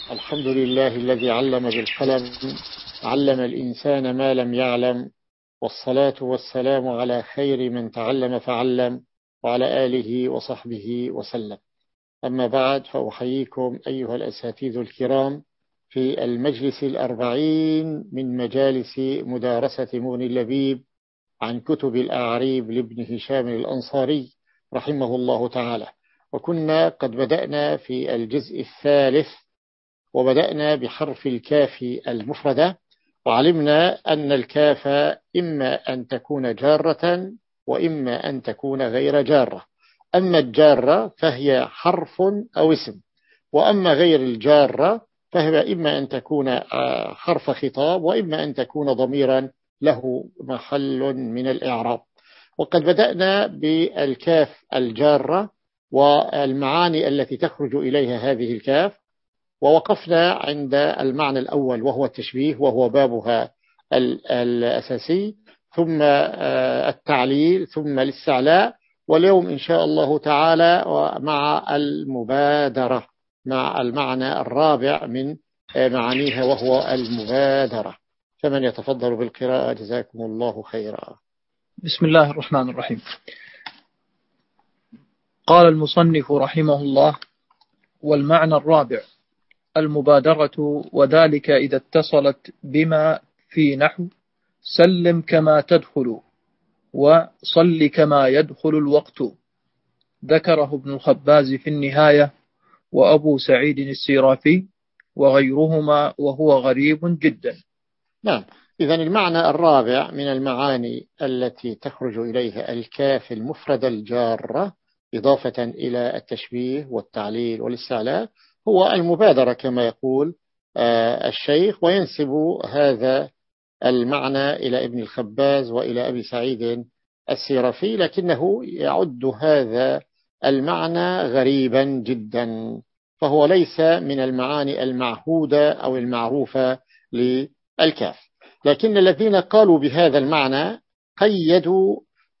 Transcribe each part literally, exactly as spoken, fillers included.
الحمد لله الذي علم بالقلم، علم الإنسان ما لم يعلم، والصلاة والسلام على خير من تعلم فعلم، وعلى آله وصحبه وسلم. أما بعد، فأحييكم أيها الأساتذة الكرام في المجلس الأربعين من مجالس مدارسة مغني اللبيب عن كتب الأعريب لابن هشام الأنصاري رحمه الله تعالى. وكنا قد بدأنا في الجزء الثالث، وبدأنا بحرف الكاف المفردة، وعلمنا أن الكاف إما أن تكون جارة وإما أن تكون غير جارة. أما الجارة فهي حرف أو اسم، وأما غير الجارة فهي إما أن تكون حرف خطاب وإما أن تكون ضميرا له محل من الإعراب. وقد بدأنا بالكاف الجارة والمعاني التي تخرج إليها هذه الكاف، ووقفنا عند المعنى الأول وهو التشبيه، وهو بابها الأساسي، ثم التعليل، ثم الاستعلاء. واليوم إن شاء الله تعالى مع المبادرة، مع المعنى الرابع من معانيها وهو المبادرة. فمن يتفضل بالقراءة جزاكم الله خيرا. بسم الله الرحمن الرحيم. قال المصنف رحمه الله: والمعنى الرابع المبادرة، وذلك إذا اتصلت بما في نحو سلم كما تدخل وصل كما يدخل الوقت. ذكره ابن الخباز في النهاية وأبو سعيد السيرافي وغيرهما، وهو غريب جدا. نعم، إذن المعنى الرابع من المعاني التي تخرج إليها الكاف المفردة الجارة إضافة إلى التشبيه والتعليل والاستعلاء هو المبادرة كما يقول الشيخ، وينسب هذا المعنى إلى ابن الخباز وإلى أبي سعيد السيرافي، لكنه يعد هذا المعنى غريبا جدا، فهو ليس من المعاني المعهودة أو المعروفة للكاف. لكن الذين قالوا بهذا المعنى قيدوا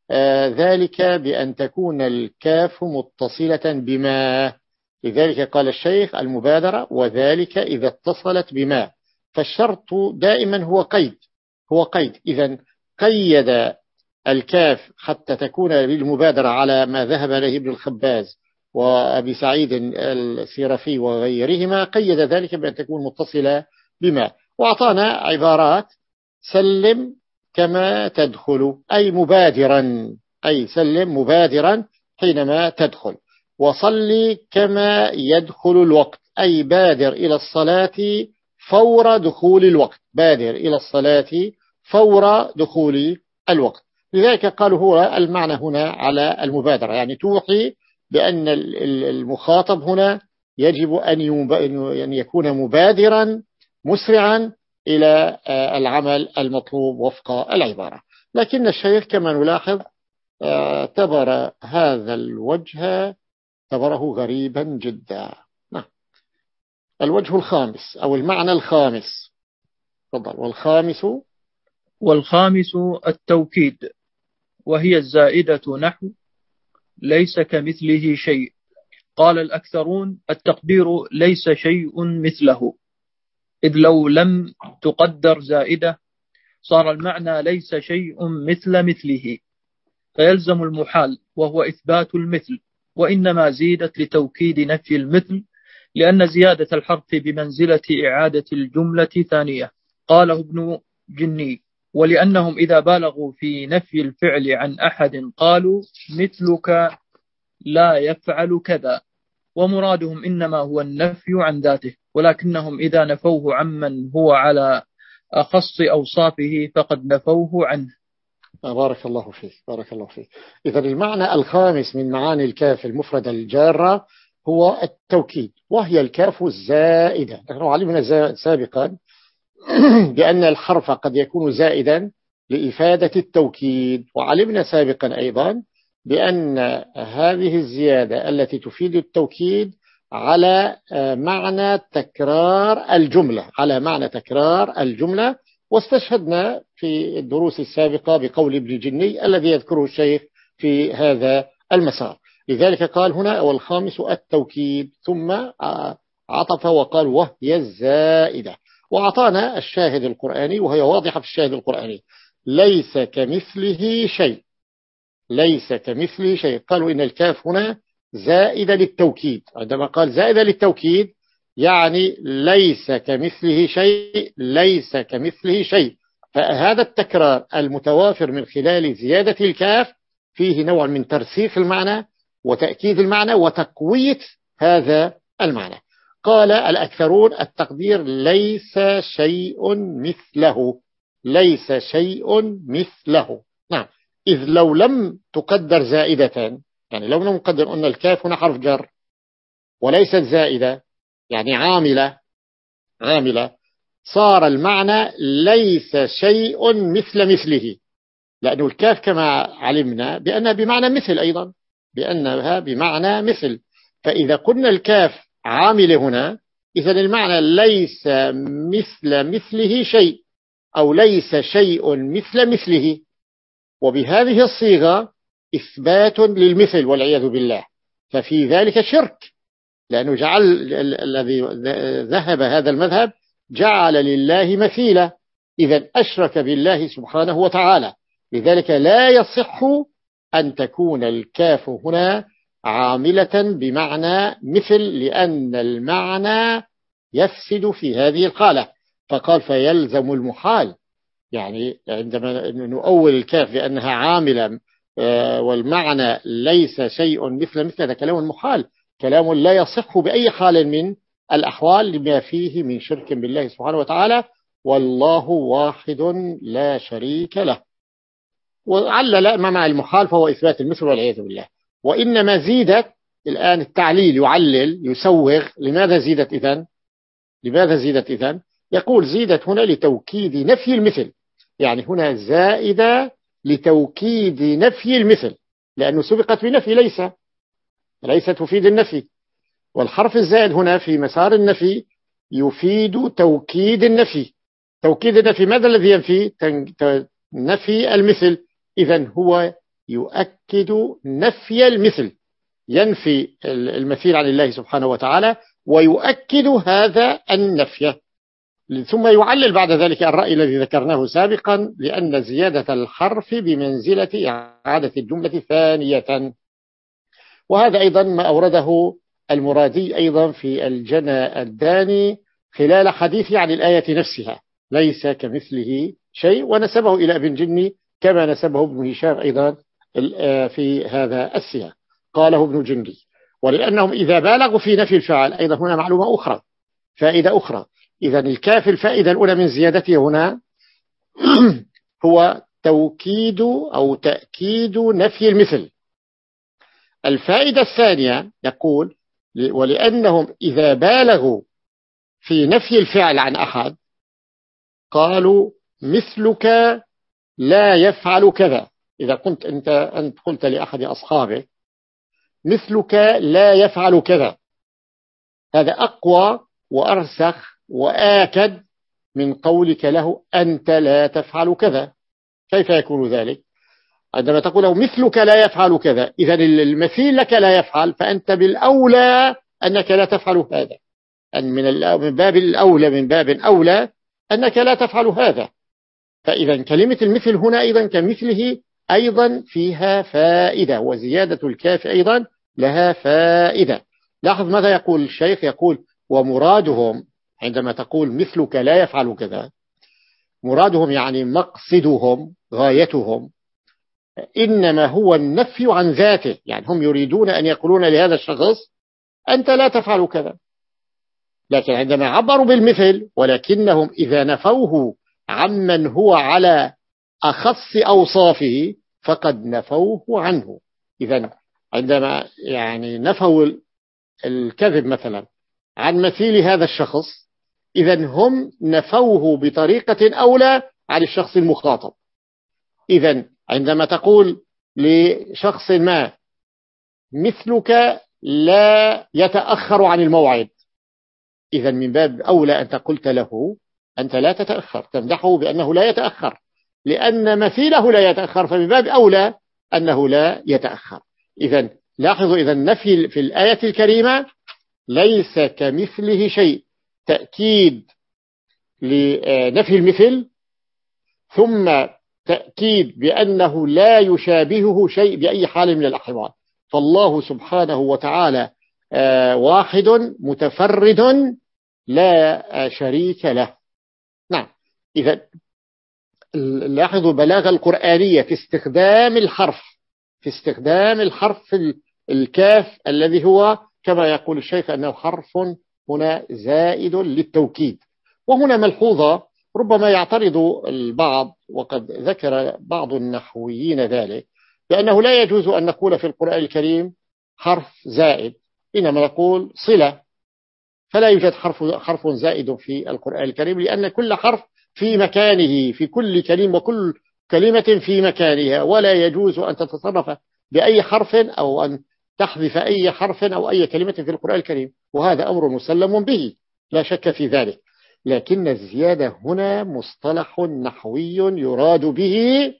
ذلك بأن تكون الكاف متصلة بما، لذلك قال الشيخ المبادرة وذلك إذا اتصلت بما، فالشرط دائما هو قيد، هو قيد. إذن قيد الكاف حتى تكون للمبادرة على ما ذهب إليه ابن الخباز وأبي سعيد السيرافي وغيرهما، قيد ذلك بأن تكون متصلة بما، وأعطانا عبارات: سلم كما تدخل أي مبادرا، أي سلم مبادرا حينما تدخل، وصلي كما يدخل الوقت أي بادر إلى الصلاة فور دخول الوقت، بادر إلى الصلاة فور دخول الوقت. لذلك قالوا هو المعنى هنا على المبادرة، يعني توحي بأن المخاطب هنا يجب أن يكون مبادرا مسرعا إلى العمل المطلوب وفق العبارة. لكن الشيخ كما نلاحظ اعتبر هذا الوجه اعتبره غريبا جدا. نعم. الوجه الخامس أو المعنى الخامس، تفضل. والخامس والخامس التوكيد، وهي الزائدة نحو ليس كمثله شيء. قال الأكثرون التقدير ليس شيء مثله، إذ لو لم تقدر زائدة صار المعنى ليس شيء مثل مثله، فيلزم المحال وهو إثبات المثل، وإنما زيدت لتوكيد نفي المثل، لأن زيادة الحرف بمنزلة إعادة الجملة ثانية. قاله ابن جني: ولأنهم إذا بالغوا في نفي الفعل عن أحد قالوا مثلك لا يفعل كذا، ومرادهم إنما هو النفي عن ذاته، ولكنهم إذا نفوه عمن هو على أخص أوصافه فقد نفوه عنه. بارك الله فيك، بارك الله فيك. إذا المعنى الخامس من معاني الكاف المفردة الجارة هو التوكيد، وهي الكاف الزائدة. نحن علمنا سابقا بأن الحرف قد يكون زائدا لإفادة التوكيد، وعلمنا سابقا أيضا بأن هذه الزيادة التي تفيد التوكيد على معنى تكرار الجملة، على معنى تكرار الجملة. واستشهدنا في الدروس السابقة بقول ابن جني الذي يذكره الشيخ في هذا المسار. لذلك قال هنا والخامس التوكيد، ثم عطف وقال وهي الزائدة، وأعطانا الشاهد القرآني وهي واضحة في الشاهد القرآني: ليس كمثله شيء، ليس كمثله شيء. قالوا إن الكاف هنا زائدة للتوكيد، عندما قال زائدة للتوكيد يعني ليس كمثله شيء، ليس كمثله شيء. فهذا التكرار المتوافر من خلال زيادة الكاف فيه نوع من ترسيخ المعنى وتأكيد المعنى وتقوية هذا المعنى. قال الأكثرون التقدير ليس شيء مثله، ليس شيء مثله. نعم، إذ لو لم تقدر زائدة، يعني لو لم نقدر أن الكاف هنا حرف جر وليست زائدة يعني عاملة، عاملة، صار المعنى ليس شيء مثل مثله، لأن الكاف كما علمنا بأنها بمعنى مثل، أيضا بأنها بمعنى مثل. فإذا قلنا الكاف عامل هنا، إذن المعنى ليس مثل مثله شيء، أو ليس شيء مثل مثله. وبهذه الصيغة إثبات للمثل والعياذ بالله، ففي ذلك شرك، لأنه جعل الذي ذهب هذا المذهب جعل لله مثيلا، إذن أشرك بالله سبحانه وتعالى. لذلك لا يصح أن تكون الكاف هنا عاملة بمعنى مثل، لأن المعنى يفسد في هذه الحالة. فقال فيلزم المحال، يعني عندما نؤول الكاف بأنها عاملة والمعنى ليس شيء مثل مثل، هذا كلام محال، كلام لا يصح بأي حال من الأحوال لما فيه من شرك بالله سبحانه وتعالى، والله واحد لا شريك له. وعلل ما مع المحال فهو إثبات المثل والعياذ بالله. وإنما زيدت الآن التعليل، يعلل يسوغ. لماذا زيدت إذن؟ لماذا زيدت إذن؟ يقول زيدت هنا لتوكيد نفي المثل، يعني هنا زائدة لتوكيد نفي المثل، لأنه سبقت بنفي ليس، ليس تفيد النفي، والحرف الزائد هنا في مسار النفي يفيد توكيد النفي. توكيد النفي ماذا الذي ينفي؟ نفي المثل، إذن هو يؤكد نفي المثل، ينفي المثيل عن الله سبحانه وتعالى ويؤكد هذا النفي. ثم يعلل بعد ذلك الرأي الذي ذكرناه سابقا، لأن زيادة الحرف بمنزلة إعادة الجملة ثانية. وهذا أيضا ما أورده المرادي أيضا في الجنى الداني خلال حديثه عن الآية نفسها ليس كمثله شيء، ونسبه إلى ابن جني كما نسبه ابن هشام أيضا في هذا السياق. قاله ابن جني. ولأنهم إذا بالغوا في نفي الفعل، أيضا هنا معلومة أخرى، فائدة أخرى. إذن الكاف الفائدة الأولى من زيادته هنا هو توكيد أو تأكيد نفي المثل. الفائدة الثانية يقول ولأنهم إذا بالغوا في نفي الفعل عن أحد قالوا مثلك لا يفعل كذا. إذا كنت أنت أنت قلت لأحد أصحابه مثلك لا يفعل كذا، هذا أقوى وأرسخ وآكد من قولك له أنت لا تفعل كذا. كيف يكون ذلك؟ عندما تقول له مثلك لا يفعل كذا، إذن المثيل لك لا يفعل، فأنت بالأولى أنك لا تفعل هذا، أن من باب الأولى من باب أولى أنك لا تفعل هذا. فإذا كلمة المثل هنا أيضا كمثله أيضا فيها فائدة، وزيادة الكاف أيضا لها فائدة. لاحظ ماذا يقول الشيخ، يقول ومرادهم عندما تقول مثلك لا يفعل كذا، مرادهم يعني مقصدهم غايتهم إنما هو النفي عن ذاته، يعني هم يريدون أن يقولون لهذا الشخص أنت لا تفعل كذا. لكن عندما عبروا بالمثل ولكنهم إذا نفوه عمن هو على أخص أوصافه فقد نفوه عنه. إذن عندما يعني نفوا الكذب مثلا عن مثيل هذا الشخص، إذن هم نفوه بطريقة أولى عن الشخص المخاطب. إذن عندما تقول لشخص ما مثلك لا يتأخر عن الموعد، إذن من باب أولى أنت قلت له أنت لا تتأخر، تمدحه بأنه لا يتأخر، لأن مثيله لا يتأخر، فمن باب أولى أنه لا يتأخر. إذن لاحظوا إذن نفي في الآية الكريمة ليس كمثله شيء، تأكيد لنفي المثل، ثم تأكيد بأنه لا يشابهه شيء بأي حال من الأحوال. فالله سبحانه وتعالى واحد متفرد لا شريك له. نعم. إذا لاحظوا البلاغة القرآنية في استخدام الحرف، في استخدام الحرف الكاف الذي هو كما يقول الشيخ أنه حرف هنا زائد للتوكيد. وهنا ملحوظة ربما يعترض البعض، وقد ذكر بعض النحويين ذلك، بأنه لا يجوز أن نقول في القرآن الكريم حرف زائد، إنما نقول صلة، فلا يوجد حرف حرف زائد في القرآن الكريم، لأن كل حرف في مكانه، في كل كلمة، وكل كلمة في مكانها، ولا يجوز أن تتصرف بأي حرف أو أن تحذف أي حرف أو أي كلمة في القرآن الكريم، وهذا أمر مسلم به لا شك في ذلك. لكن الزيادة هنا مصطلح نحوي يراد به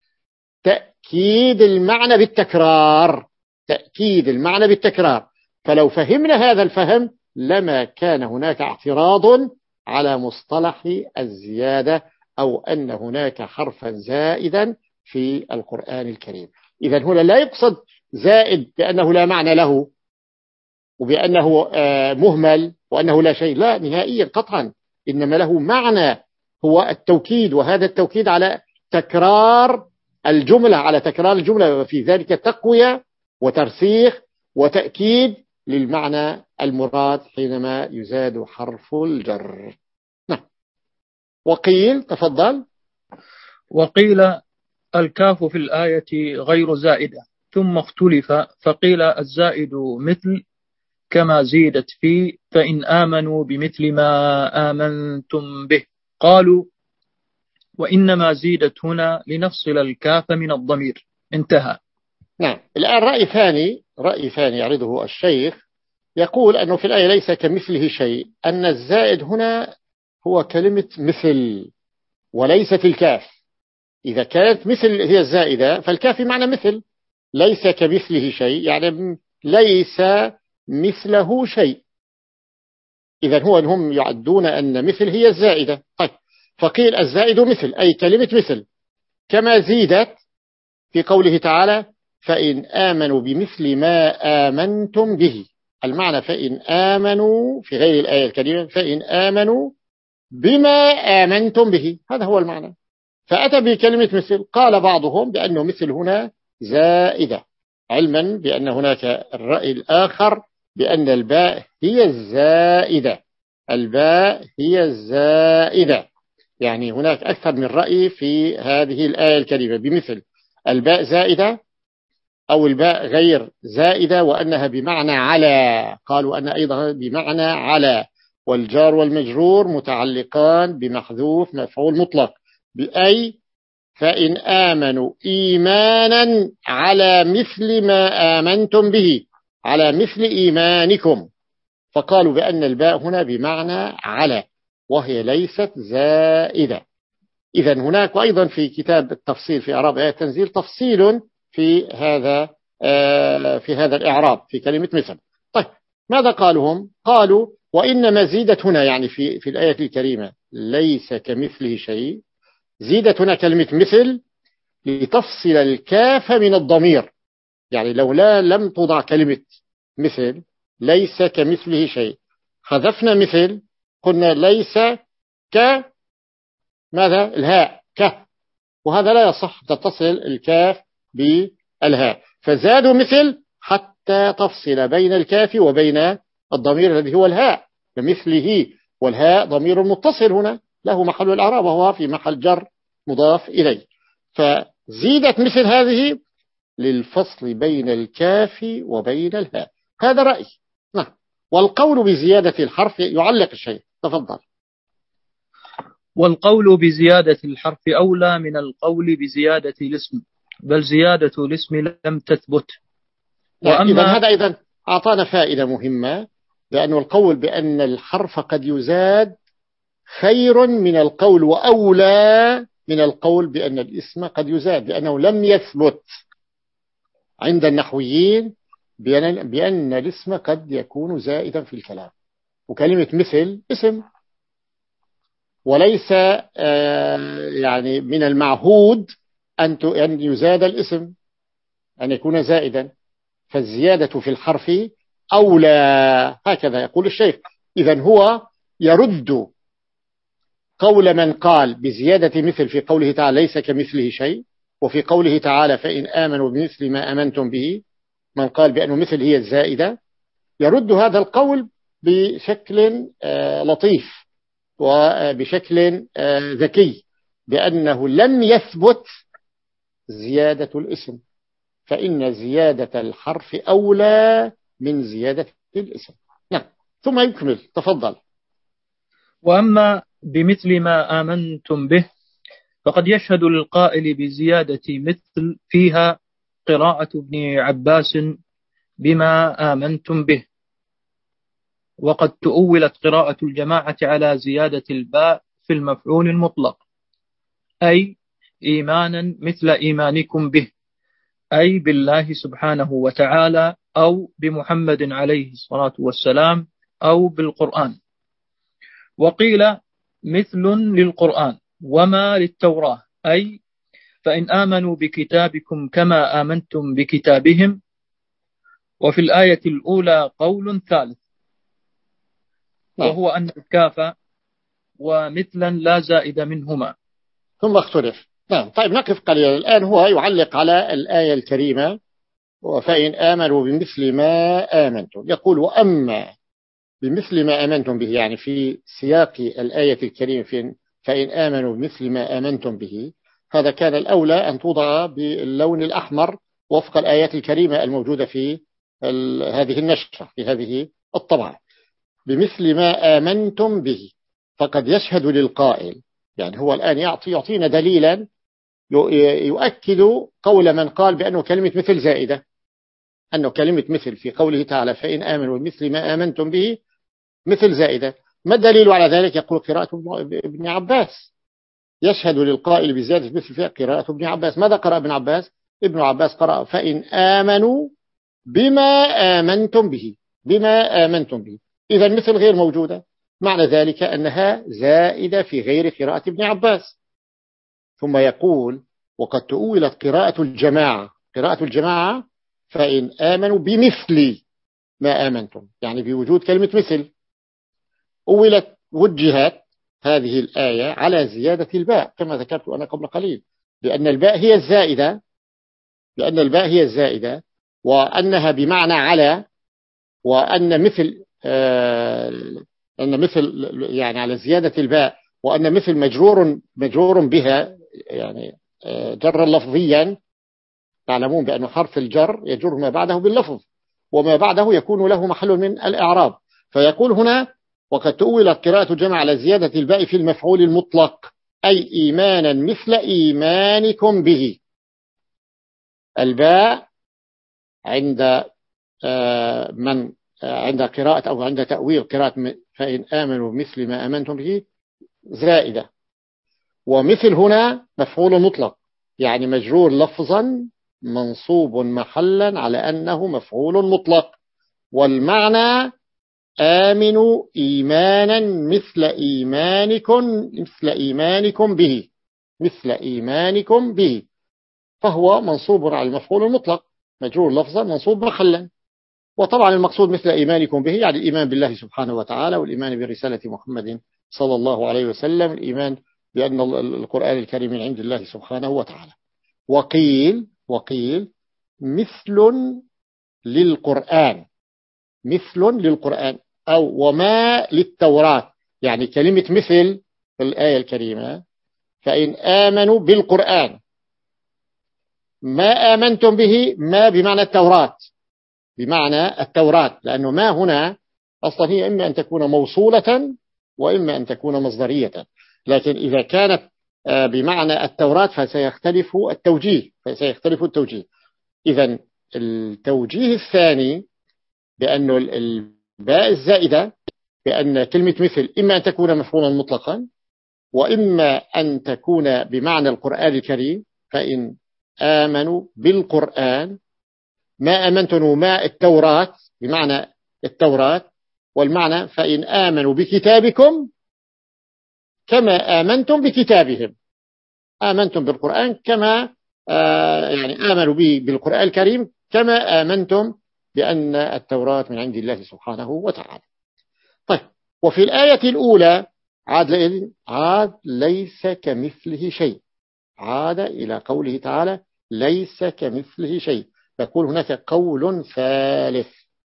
تأكيد المعنى بالتكرار، تأكيد المعنى بالتكرار. فلو فهمنا هذا الفهم لما كان هناك اعتراض على مصطلح الزيادة أو أن هناك حرفا زائدا في القرآن الكريم. إذن هنا لا يقصد زائد بأنه لا معنى له وبأنه مهمل وأنه لا شيء، لا نهائيا قطعا، إنما له معنى هو التوكيد، وهذا التوكيد على تكرار الجملة، على تكرار الجملة، وفي ذلك تقوية وترسيخ وتأكيد للمعنى المراد حينما يزاد حرف الجر. نعم. وقيل، تفضل. وقيل الكاف في الآية غير زائدة، ثم اختلف فقيل الزائد مثل كما زيدت فيه، فإن آمنوا بمثل ما آمنتم به. قالوا وإنما زيدت هنا لنفصل الكاف من الضمير. انتهى. نعم. الآن رأي ثاني، رأي ثاني يعرضه الشيخ، يقول أنه في الآية ليس كمثله شيء، أن الزائد هنا هو كلمة مثل وليست الكاف. إذا كانت مثل هي الزائدة فالكاف معنى مثل، ليس كمثله شيء يعني ليس مثله شيء. إذا هو هم يعدون أن مثل هي الزائدة. طيب، فقيل الزائد مثل أي كلمة مثل كما زيدت في قوله تعالى فإن آمنوا بمثل ما آمنتم به. المعنى فإن آمنوا في غير الآية الكريمة فإن آمنوا بما آمنتم به، هذا هو المعنى، فأتى بكلمة مثل. قال بعضهم بأنه مثل هنا زائدة، علما بأن هناك الرأي الآخر بأن الباء هي الزائدة، الباء هي الزائدة، يعني هناك أكثر من رأي في هذه الآية الكريمة بمثل الباء زائدة أو الباء غير زائدة، وأنها بمعنى على، قالوا أن أيضا بمعنى على، والجار والمجرور متعلقان بمحذوف مفعول مطلق، بأي فإن آمنوا إيمانا على مثل ما آمنتم به، على مثل إيمانكم، فقالوا بأن الباء هنا بمعنى على وهي ليست زائدة. إذا هناك أيضا في كتاب التفصيل في إعراب آية التنزيل تفصيل في هذا في هذا الإعراب في كلمة مثل. طيب، ماذا قالوا هم؟ قالوا وإنما زيدت هنا يعني في في الآية الكريمة ليس كمثله شيء، زيدت هنا كلمة مثل لتفصل الكاف من الضمير، يعني لولا لم توضع كلمة مثل ليس كمثله شيء، حذفنا مثل قلنا ليس ك ماذا الهاء ك، وهذا لا يصح تتصل الكاف بالهاء، فزادوا مثل حتى تفصل بين الكاف وبين الضمير الذي هو الهاء بمثله، والهاء ضمير متصل هنا له محل الإعراب وهو في محل جر مضاف إليه، فزيدت مثل هذه للفصل بين الكاف وبين الهاء. هذا رأي. نعم. والقول بزيادة الحرف يعلق الشيء. تفضل. والقول بزيادة الحرف أولى من القول بزيادة الاسم، بل زيادة الاسم لم تثبت. وأما إذن هذا أيضا أعطانا فائدة مهمة، لأن القول بأن الحرف قد يزاد خير من القول وأولى من القول بأن الاسم قد يزاد، لأنه لم يثبت عند النحويين بأن, بأن الاسم قد يكون زائدا في الكلام، وكلمة مثل اسم، وليس يعني من المعهود أن يزاد الاسم، أن يكون زائدا، فالزيادة في الحرف أولى، هكذا يقول الشيخ. إذن هو يرد قول من قال بزيادة مثل في قوله تعالى ليس كمثله شيء، وفي قوله تعالى فإن آمنوا بمثل ما آمنتم به، من قال بأنه مثل هي الزائدة، يرد هذا القول بشكل لطيف وبشكل ذكي، بأنه لم يثبت زيادة الاسم، فإن زيادة الحرف أولى من زيادة الاسم. نعم، ثم يكمل، تفضل. وأما بمثل ما آمنتم به فقد يشهد للقائل بزيادة مثل فيها قراءة ابن عباس بما آمنتم به، وقد تؤولت قراءة الجماعة على زيادة الباء في المفعول المطلق، أي إيمانا مثل إيمانكم به، أي بالله سبحانه وتعالى، أو بمحمد عليه الصلاة والسلام، أو بالقرآن. وقيل مثل للقرآن وما للتوراة، أي فإن آمنوا بكتابكم كما آمنتم بكتابهم. وفي الآية الأولى قول ثالث، وهو أن الكاف ومثلا لا زائد منهما. ثم اختلف. نعم، طيب نقف قليلا الآن. هو يعلق على الآية الكريمة فإن آمنوا بمثل ما آمنتم، يقول وأما بمثل ما آمنتم به، يعني في سياق الآية الكريمة فإن آمنوا بمثل ما آمنتم به، هذا كان الأولى أن توضع باللون الأحمر وفق الآيات الكريمة الموجودة في هذه النشرة، في هذه الطبعة، بمثل ما آمنتم به. فقد يشهد للقائل، يعني هو الآن يعطي يعطينا دليلا يؤكد قول من قال بأنه كلمة مثل زائدة، أنه كلمة مثل في قوله تعالى فإن آمنوا بمثل ما آمنتم به مثل زائدة. ما الدليل على ذلك؟ يقول قراءة ابن عباس، يشهد للقائل بزيادة مثل فيها قراءة ابن عباس. ماذا قرأ ابن عباس؟ ابن عباس قرأ فإن آمنوا بما آمنتم به، بما آمنتم به. إذا مثل غير موجودة، معنى ذلك أنها زائدة في غير قراءة ابن عباس. ثم يقول وقد تؤولت قراءة الجماعة، قراءة الجماعة فإن آمنوا بمثل ما آمنتم، يعني بوجود كلمة مثل. أولت وجهت هذه الآية على زيادة الباء كما ذكرت أنا قبل قليل، لأن الباء هي الزائدة، لأن الباء هي الزائدة، وأنها بمعنى على، وأن مثل آه أن مثل يعني على زيادة الباء، وأن مثل مجرور مجرور بها، يعني آه جرا لفظيا. تعلمون بأن حرف الجر يجر ما بعده باللفظ، وما بعده يكون له محل من الإعراب. فيقول هنا وقد تؤولت قراءة جمع على زيادة الباء في المفعول المطلق، أي إيمانا مثل إيمانكم به. الباء عند من عند قراءة أو عند تأويل قراءة فإن آمنوا مثل ما آمنتم به زائدة، ومثل هنا مفعول مطلق، يعني مجرور لفظا منصوب محلا على أنه مفعول مطلق. والمعنى آمنوا إيمانا مثل إيمانكم مثل إيمانكم به، مثل إيمانكم به، فهو منصوب على المفعول المطلق، مجرور لفظا منصوب محلا. وطبعا المقصود مثل إيمانكم به يعني الإيمان بالله سبحانه وتعالى، والإيمان برسالة محمد صلى الله عليه وسلم، الإيمان بأن القرآن الكريم من عند الله سبحانه وتعالى. وقيل وقيل مثل للقرآن، مثل للقرآن، أو وما للتوراة، يعني كلمة مثل في الآية الكريمة فإن آمنوا بالقرآن ما آمنتم به، ما بمعنى التوراة، بمعنى التوراة، لأنه ما هنا أصلا هي إما أن تكون موصولة وإما أن تكون مصدرية، لكن إذا كانت بمعنى التوراة فسيختلف التوجيه، فسيختلف التوجيه. إذن التوجيه الثاني بأن الباء الزائدة، بأن كلمة مثل إما أن تكون مفعولا مطلقا، وإما أن تكون بمعنى القرآن الكريم فإن آمنوا بالقرآن ما آمنتم ما التوراة بمعنى التوراة، والمعنى فإن آمنوا بكتابكم كما آمنتم بكتابهم، آمنتم بالقرآن كما آه يعني آمنوا به بالقرآن الكريم كما آمنتم بأن التوراة من عند الله سبحانه وتعالى. طيب، وفي الآية الأولى عاد, عاد ليس كمثله شيء، عاد إلى قوله تعالى ليس كمثله شيء، يقول هناك قول ثالث.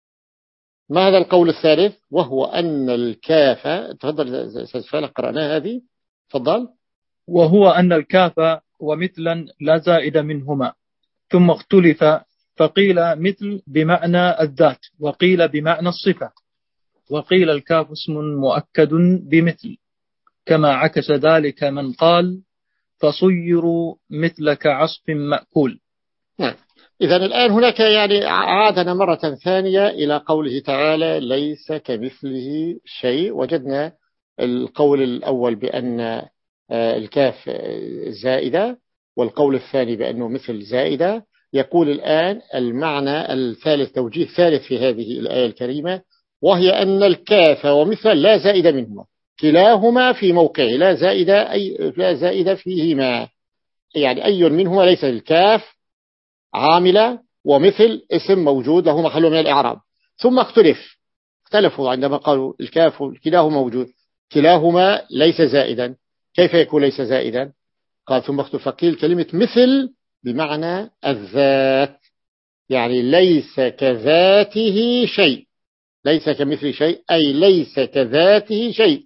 ما هذا القول الثالث؟ وهو أن الكاف، تفضل سيدنا قرأنا هذه، تفضل. وهو أن الكاف ومثلا لا زائد منهما، ثم اختلف فقيل مثل بمعنى الذات، وقيل بمعنى الصفة، وقيل الكاف اسم مؤكد بمثل، كما عكس ذلك من قال فصيروا مثل كعصف مأكول. نعم. إذا الآن هناك يعني عادنا مرة ثانية إلى قوله تعالى ليس كمثله شيء. وجدنا القول الأول بأن الكاف زائدة، والقول الثاني بأنه مثل زائدة. يقول الآن المعنى الثالث، توجيه ثالث في هذه الآية الكريمة، وهي أن الكاف ومثل لا زائد منهما، كلاهما في موقعه لا زائد، أي لا زائد فيهما، يعني أي منهما ليس. الكاف عاملة ومثل اسم موجود له محل من الإعراب. ثم اختلف اختلفوا عندما قالوا الكاف كلاهما موجود، كلاهما ليس زائدا، كيف يكون ليس زائدا؟ قال ثم اختلف فقيل كلمة مثل بمعنى الذات، يعني ليس كذاته شيء، ليس كمثل شيء أي ليس كذاته شيء.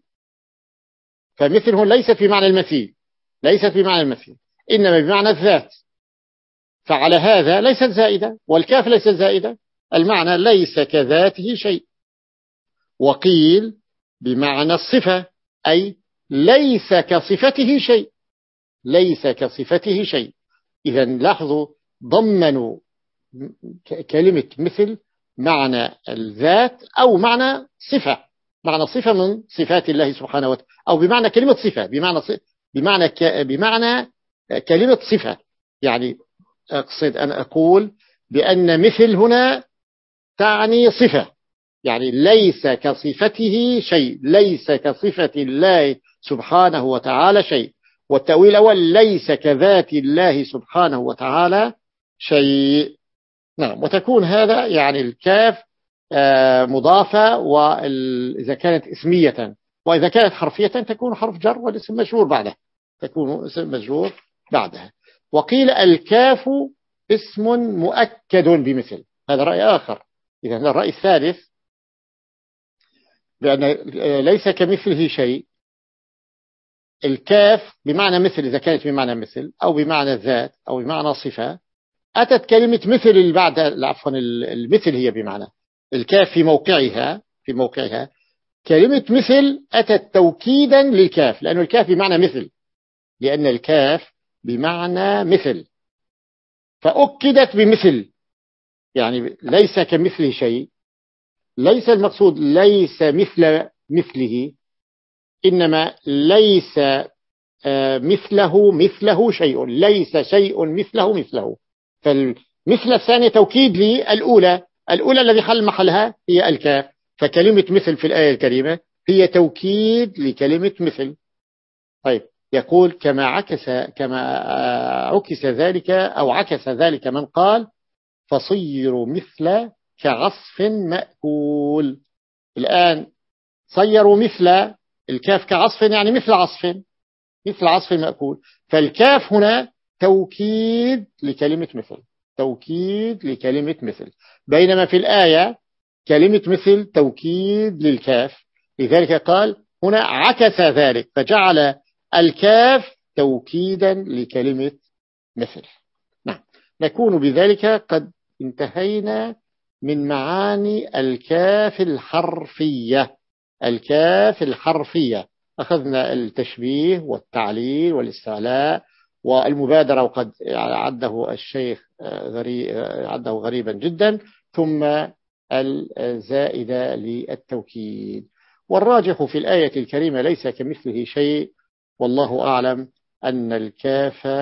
فمثل هو ليس في معنى المثيل، ليس في معنى المثيل، إنما بمعنى الذات، فعلى هذا ليست زائدة، والكاف ليست زائدة، المعنى ليس كذاته شيء. وقيل بمعنى الصفة أي ليس كصفته شيء، ليس كصفته شيء. إذا لاحظوا ضمنوا كلمة مثل معنى الذات أو معنى صفة، معنى صفة من صفات الله سبحانه وتعالى، أو بمعنى كلمة صفة، بمعنى بمعنى بمعنى كلمة صفة. يعني أقصد أن أقول بأن مثل هنا تعني صفة، يعني ليس كصفته شيء، ليس كصفة الله سبحانه وتعالى شيء. والتأويل الأول ليس كذات الله سبحانه وتعالى شيء. نعم. وتكون هذا يعني الكاف مضافة، وإذا كانت اسمية، وإذا كانت حرفية تكون حرف جر والاسم مجرور بعدها، تكون اسم مجرور بعدها. وقيل الكاف اسم مؤكد بمثل، هذا رأي آخر. إذا الرأي الثالث بأن ليس كمثله شيء، الكاف بمعنى مثل إذا كانت بمعنى مثل أو بمعنى الذات أو بمعنى صفة. أتت كلمة مثل اللي بعد، عفوا المثل هي بمعنى الكاف في موقعها، في موقعها كلمة مثل أتت توكيدا للكاف، لأن الكاف بمعنى مثل، لأن الكاف بمعنى مثل فأكدت بمثل، يعني ليس كمثله شيء. ليس المقصود ليس مثل مثله، إنما ليس مثله مثله شيء، ليس شيء مثله مثله. فالمثل الثانية توكيد للأولى، الأولى الذي حل محلها هي الكاف، فكلمة مثل في الآية الكريمة هي توكيد لكلمة مثل. طيب، يقول كما عكس كما عكس ذلك أو عكس ذلك من قال فصيروا مثل كعصف مأكول. الآن صيروا مثل الكاف كعصف، يعني مثل عصف، مثل عصف مأكول. فالكاف هنا توكيد لكلمة مثل، توكيد لكلمة مثل، بينما في الآية كلمة مثل توكيد للكاف. لذلك قال هنا عكس ذلك فجعل الكاف توكيدا لكلمة مثل. نعم. نكون بذلك قد انتهينا من معاني الكاف الحرفية. الكاف الحرفية أخذنا التشبيه والتعليل والاستعلاء والمبادرة، وقد عده الشيخ غريب عده غريبا جدا، ثم الزائدة للتوكيد. والراجح في الآية الكريمة ليس كمثله شيء، والله أعلم أن الكاف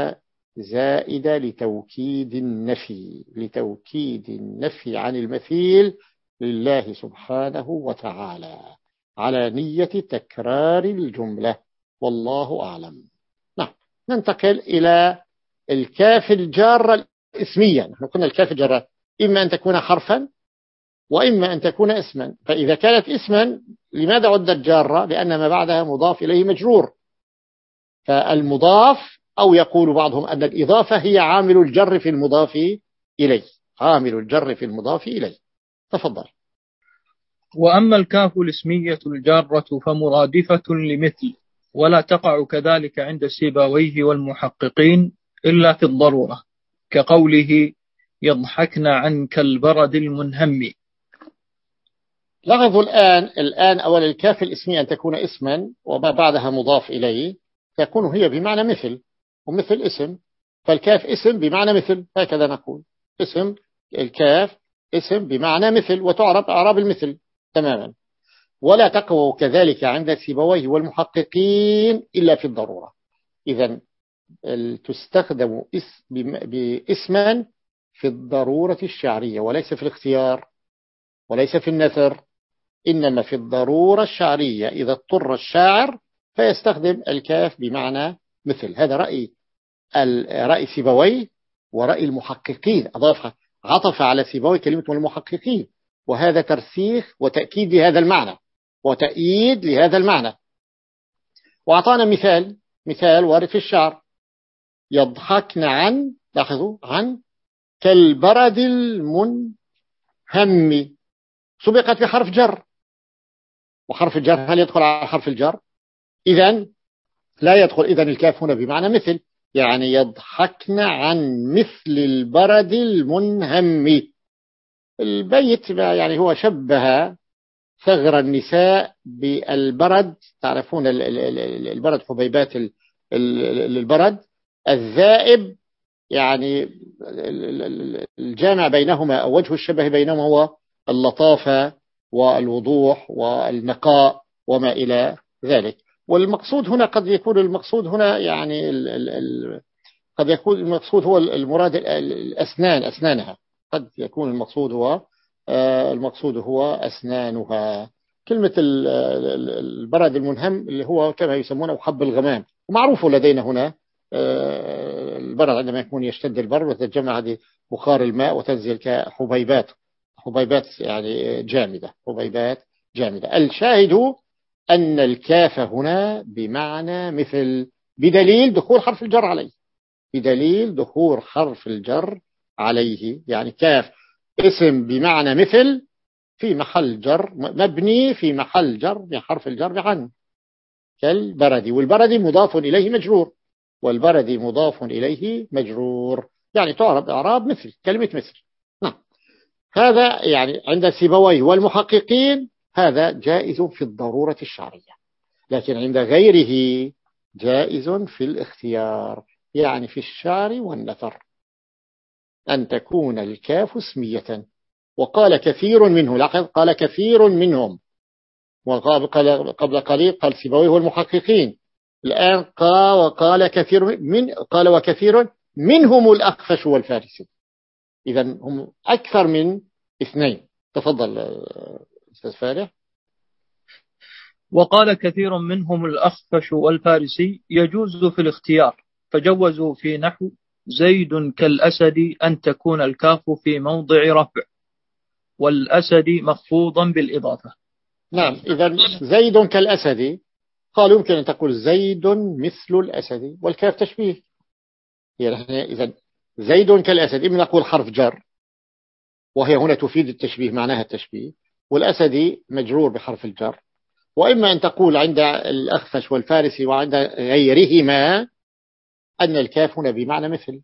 زائدة لتوكيد النفي، لتوكيد النفي عن المثيل لله سبحانه وتعالى على نية تكرار الجملة، والله أعلم. نعم، ننتقل إلى الكاف الجارة الاسمية. نحن قلنا الكاف الجارة إما أن تكون حرفا وإما أن تكون اسما. فإذا كانت اسما لماذا عدت جارة؟ لأن ما بعدها مضاف إليه مجرور. فالمضاف، أو يقول بعضهم أن الإضافة هي عامل الجر في المضاف إليه، عامل الجر في المضاف إليه. تفضل. وأما الكاف الاسمية الجارة فمرادفة لمثل، ولا تقع كذلك عند سيبويه والمحققين إلا في الضرورة، كقوله يضحكن عنك البرد المنهم. لاحظوا الآن الآن أول الكاف الاسمية أن تكون اسما وما بعدها مضاف إليه، تكون هي بمعنى مثل، ومثل اسم، فالكاف اسم بمعنى مثل، هكذا نقول اسم الكاف اسم بمعنى مثل، وتعرب أعراب المثل تماما. ولا تقوى كذلك عند سيبويه والمحققين إلا في الضرورة. إذن تستخدم باسما في الضرورة الشعرية وليس في الاختيار وليس في النثر، إنما في الضرورة الشعرية. إذا اضطر الشاعر فيستخدم الكاف بمعنى مثل. هذا رأي رأي سيبويه ورأي المحققين، أضافها عطف على سيبويه كلمة المحققين، وهذا ترسيخ وتأكيد لهذا المعنى وتأييد لهذا المعنى. وأعطانا مثال مثال وارد في الشعر، يضحكن عن، لاحظوا عن كالبرد المنهم، سبقت بحرف جر، وحرف الجر هل يدخل على حرف الجر؟ إذن لا يدخل. إذن الكاف هنا بمعنى مثل، يعني يضحكن عن مثل البرد المنهم. البيت يعني هو شبه ثغر النساء بالبرد، تعرفون البرد حبيبات البرد الذائب، يعني الجامع بينهما أو وجه الشبه بينهما هو اللطافة والوضوح والنقاء وما إلى ذلك. والمقصود هنا قد يكون المقصود هنا يعني ال ال ال قد يكون المقصود هو المراد الأسنان، أسنانها، قد يكون المقصود هو المقصود هو أسنانها. كلمة البرد المنهم اللي هو كما يسمونه حب الغمام، ومعروف لدينا هنا البرد عندما يكون يشتد البرد وتتجمع هذه بخار الماء وتنزل كحبيبات، حبيبات يعني جامدة، حبيبات جامدة. الشاهد أن الكاف هنا بمعنى مثل، بدليل دخول حرف الجر عليه، بدليل دخول حرف الجر عليه. يعني كاف اسم بمعنى مثل في محل جر، مبني في محل جر بحرف الجر عن كالبرد، والبرد مضاف إليه مجرور، والبرد مضاف إليه مجرور، يعني تعرب إعراب مثل، كلمة مثل. نعم، هذا يعني عند سيبويه والمحققين هذا جائز في الضرورة الشعرية، لكن عند غيره جائز في الاختيار، يعني في الشعر والنثر، أن تكون الكاف اسمية. وقال كثير منه، لاحظ قال كثير منهم، وقبل قليل قال سيبويه والمحققين، الآن قال وقال كثير من قال وكثير منهم الأخفش والفارسي. إذن هم أكثر من اثنين. تفضل أستاذ فارح. وقال كثير منهم الأخفش والفارسي يجوز في الاختيار، فجوزوا في نحو زيد كالأسد أن تكون الكاف في موضع رفع، والأسد مخفوضا بالإضافة. نعم، إذا زيد كالأسد، قالوا يمكن أن تقول زيد مثل الأسد، والكاف تشبيه. يعني إذا زيد كالأسد إما نقول حرف جر وهي هنا تفيد التشبيه، معناها التشبيه، والأسد مجرور بحرف الجر، وإما أن تقول عند الأخفش والفارسي وعند غيرهما أن الكاف هنا بمعنى مثل،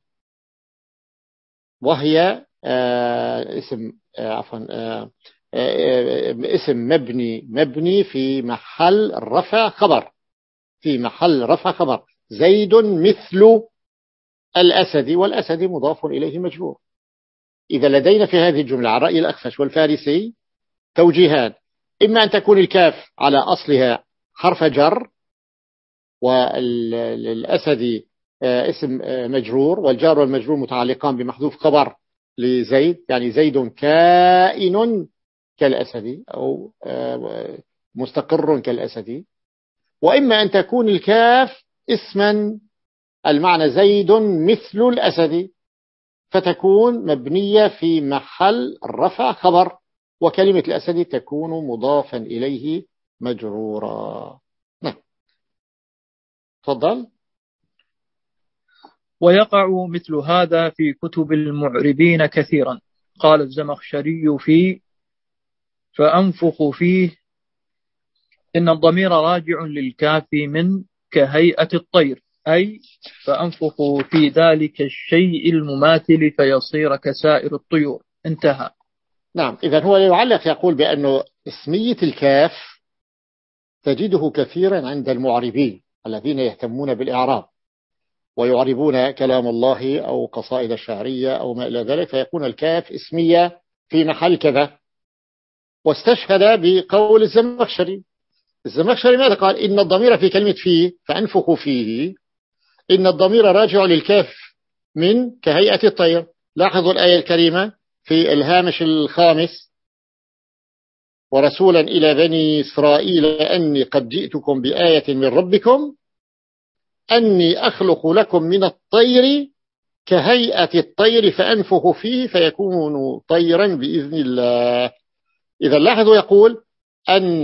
وهي آه اسم آه عفوا آه آه اسم مبني مبني في محل رفع خبر، في محل رفع خبر. زيد مثل الأسد، والأسد مضاف إليه مجرور. إذا لدينا في هذه الجملة على رأي الأخفش والفارسي توجيهان، إما أن تكون الكاف على أصلها حرف جر والأسد اسم مجرور، والجار والمجرور متعلقان بمحذوف خبر لزيد، يعني زيد كائن كالأسد أو مستقر كالأسد. وإما أن تكون الكاف اسما المعنى زيد مثل الأسد، فتكون مبنية في محل الرفع خبر، وكلمة الأسد تكون مضافا إليه مجرورا. نعم تفضل. ويقع مثل هذا في كتب المعربين كثيرا. قال الزمخشري في فأنفخ فيه إن الضمير راجع للكاف من كهيئة الطير، أي فأنفخ في ذلك الشيء المماثل فيصير كسائر الطيور. انتهى. نعم، إذن هو يعلق يقول بأنه اسمية الكاف تجده كثيرا عند المعربين الذين يهتمون بالإعراب ويعربون كلام الله أو قصائد الشعرية أو ما إلى ذلك، فيكون الكاف اسمية في محل كذا. واستشهد بقول الزمخشري. الزمخشري ماذا قال؟ إن الضمير في كلمة فيه فأنفخ فيه، إن الضمير راجع للكاف من كهيئة الطير. لاحظوا الآية الكريمة في الهامش الخامس: ورسولا إلى بني إسرائيل أني قد جئتكم بآية من ربكم أني أخلق لكم من الطير كهيئة الطير فأنفخ فيه فيكون طيرا بإذن الله. إذا لاحظوا يقول أن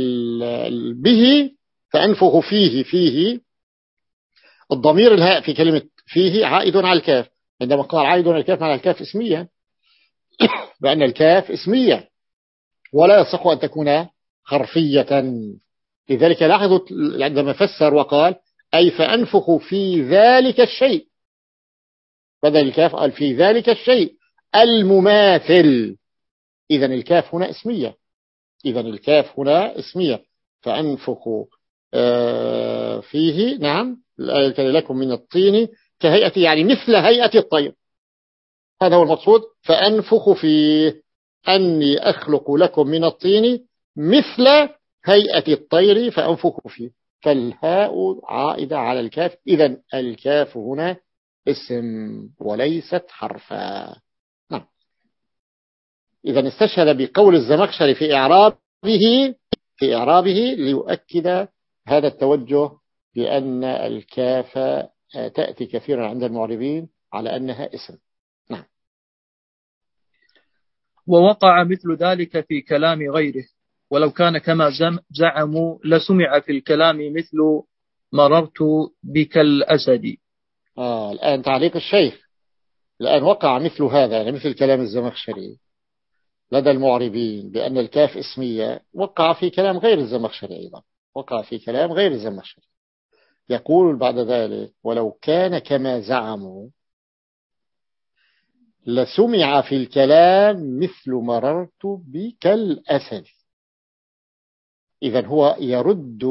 به فأنفخ فيه فيه الضمير الهاء في كلمة فيه عائد على الكاف. عندما قال عائد على الكاف معنى الكاف اسمية بأن الكاف اسمية ولا يصح أن تكون حرفية. لذلك لاحظوا عندما فسر وقال أي فأنفخ في ذلك الشيء، بدل الكاف قال في ذلك الشيء المماثل. إذن الكاف هنا اسمية، إذن الكاف هنا اسمية. فأنفخ فيه، نعم الآية لكم من الطين كهيئة، يعني مثل هيئة الطير، هذا هو المقصود. فأنفخ فيه أني أخلق لكم من الطين مثل هيئة الطير فأنفخ فيه، فالهاء عائدة على الكاف. إذن الكاف هنا اسم وليست حرفا. نعم. إذن استشهد بقول الزمخشري في إعرابه في إعرابه ليؤكد هذا التوجه بأن الكاف تأتي كثيرا عند المعربين على أنها اسم. نعم. ووقع مثل ذلك في كلام غيره، ولو كان كما زعموا لسمع في الكلام مثل مررت بك الأسد. آه الآن تعليق الشيخ. الآن وقع مثل هذا، يعني مثل كلام الزمخشري لدى المعربين بأن الكاف اسمية، وقع في كلام غير الزمخشري أيضا، وقع في كلام غير الزمخشري. يقول بعد ذلك ولو كان كما زعموا لسمع في الكلام مثل مررت بك الأسد. إذن هو يرد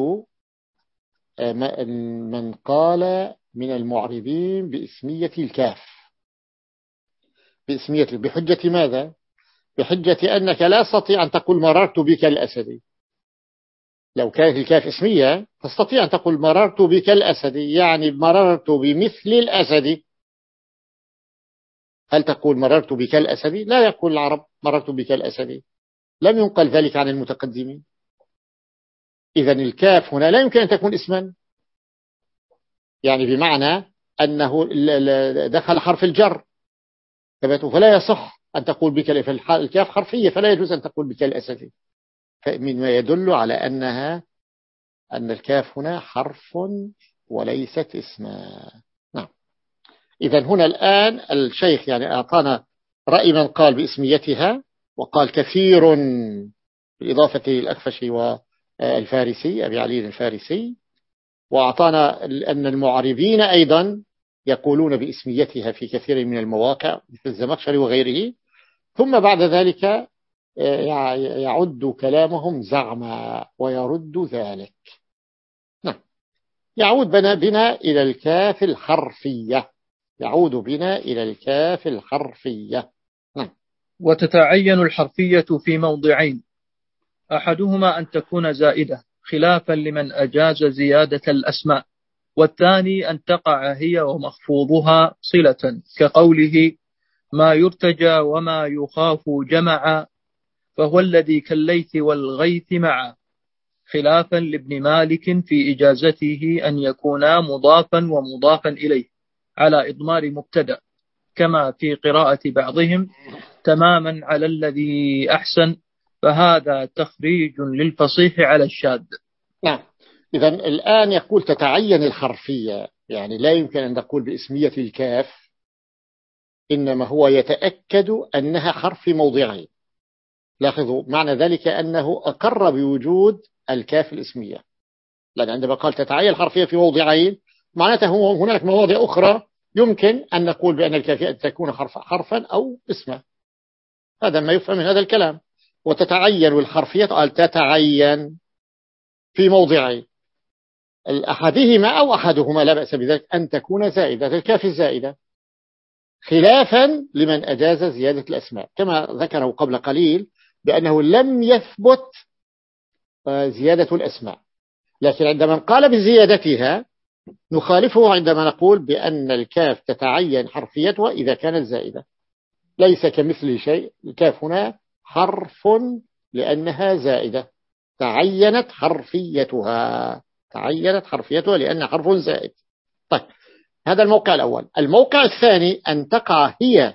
من قال من المعربين باسمية الكاف، باسمية بحجة ماذا؟ بحجة أنك لا تستطيع أن تقول مررت بك الأسد. لو كانت الكاف اسمية تستطيع أن تقول مررت بك الأسد، يعني مررت بمثل الأسد. هل تقول مررت بك الأسد؟ لا يقول العرب مررت بك الأسد، لم ينقل ذلك عن المتقدمين. إذن الكاف هنا لا يمكن أن تكون اسما، يعني بمعنى أنه دخل حرف الجر، فلا يصح أن تقول بك الكاف حرفية، فلا يجوز أن تقول بك الأسد، مما يدل على أنها أن الكاف هنا حرف وليست اسما. نعم. إذن هنا الآن الشيخ يعني أعطانا رأي من قال باسميتها، وقال كثير بالإضافة للأخفش والفارسي أبي علي الفارسي، وأعطانا أن المعربين أيضا يقولون باسميتها في كثير من المواقع مثل الزمخشري وغيره. ثم بعد ذلك يعد كلامهم زعما ويرد ذلك. نعم. يعود بنا, بنا إلى الكاف الحرفية، يعود بنا إلى الكاف الحرفية. نعم. وتتعين الحرفية في موضعين: أحدهما أن تكون زائدة خلافا لمن أجاز زيادة الأسماء، والثاني أن تقع هي ومخفوضها صلة، كقوله ما يرتجى وما يخاف جمعا، فهو الذي كالليث والغيث معا، خلافا لابن مالك في إجازته أن يكونا مضافا ومضافا إليه على إضمار مبتدأ، كما في قراءة بعضهم تماما على الذي أحسن، فهذا تخريج للفصيح على الشاذ. نعم. إذا الآن يقول تتعين الحرفية، يعني لا يمكن أن نقول باسمية الكاف، إنما هو يتأكد أنها حرف في موضعين. لاحظوا معنى ذلك أنه أقر بوجود الكاف الاسمية، لأن عندما قال تتعين الحرفية في موضعين معناته هناك مواضع أخرى يمكن أن نقول بأن الكافية تكون حرف حرفا أو اسما. هذا ما يفهم من هذا الكلام. وتتعين الحرفية قال تتعين في موضعين، أحدهما أو أحدهما لا بأس بذلك أن تكون زائدة، الكاف الزائدة، خلافا لمن أجاز زيادة الأسماء، كما ذكره قبل قليل بأنه لم يثبت زيادة الأسماء، لكن عندما قال بزيادتها نخالفه عندما نقول بأن الكاف تتعين حرفيتها إذا كانت زائدة. ليس كمثل شيء، الكاف هنا حرف لأنها زائدة، تعينت حرفيتها، تعينت حرفيتها لأنها حرف زائد. طيب، هذا الموقع الأول. الموقع الثاني أن تقع هي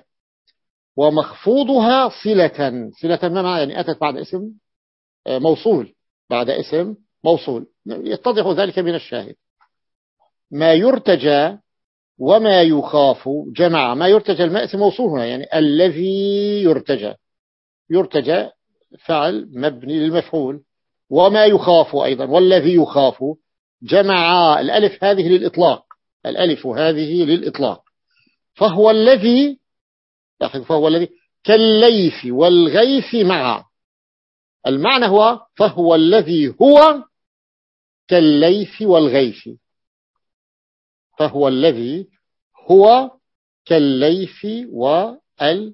ومخفوضها صلة. صلة ما معنى؟ يعني أتت بعد اسم موصول، بعد اسم موصول، يتضح ذلك من الشاهد. ما يرتجى وما يخاف جمع. ما يرتجى الماء اسم موصول هنا، يعني الذي يرتجى، يرتجى فعل مبني للمفعول، وما يخاف أيضا والذي يخاف جمع. الألف هذه للإطلاق، الألف هذه للإطلاق. فهو الذي، فهو الذي كالليث والغيث معا. المعنى هو فهو الذي هو كالليث والغيث، فهو الذي هو كالليث وال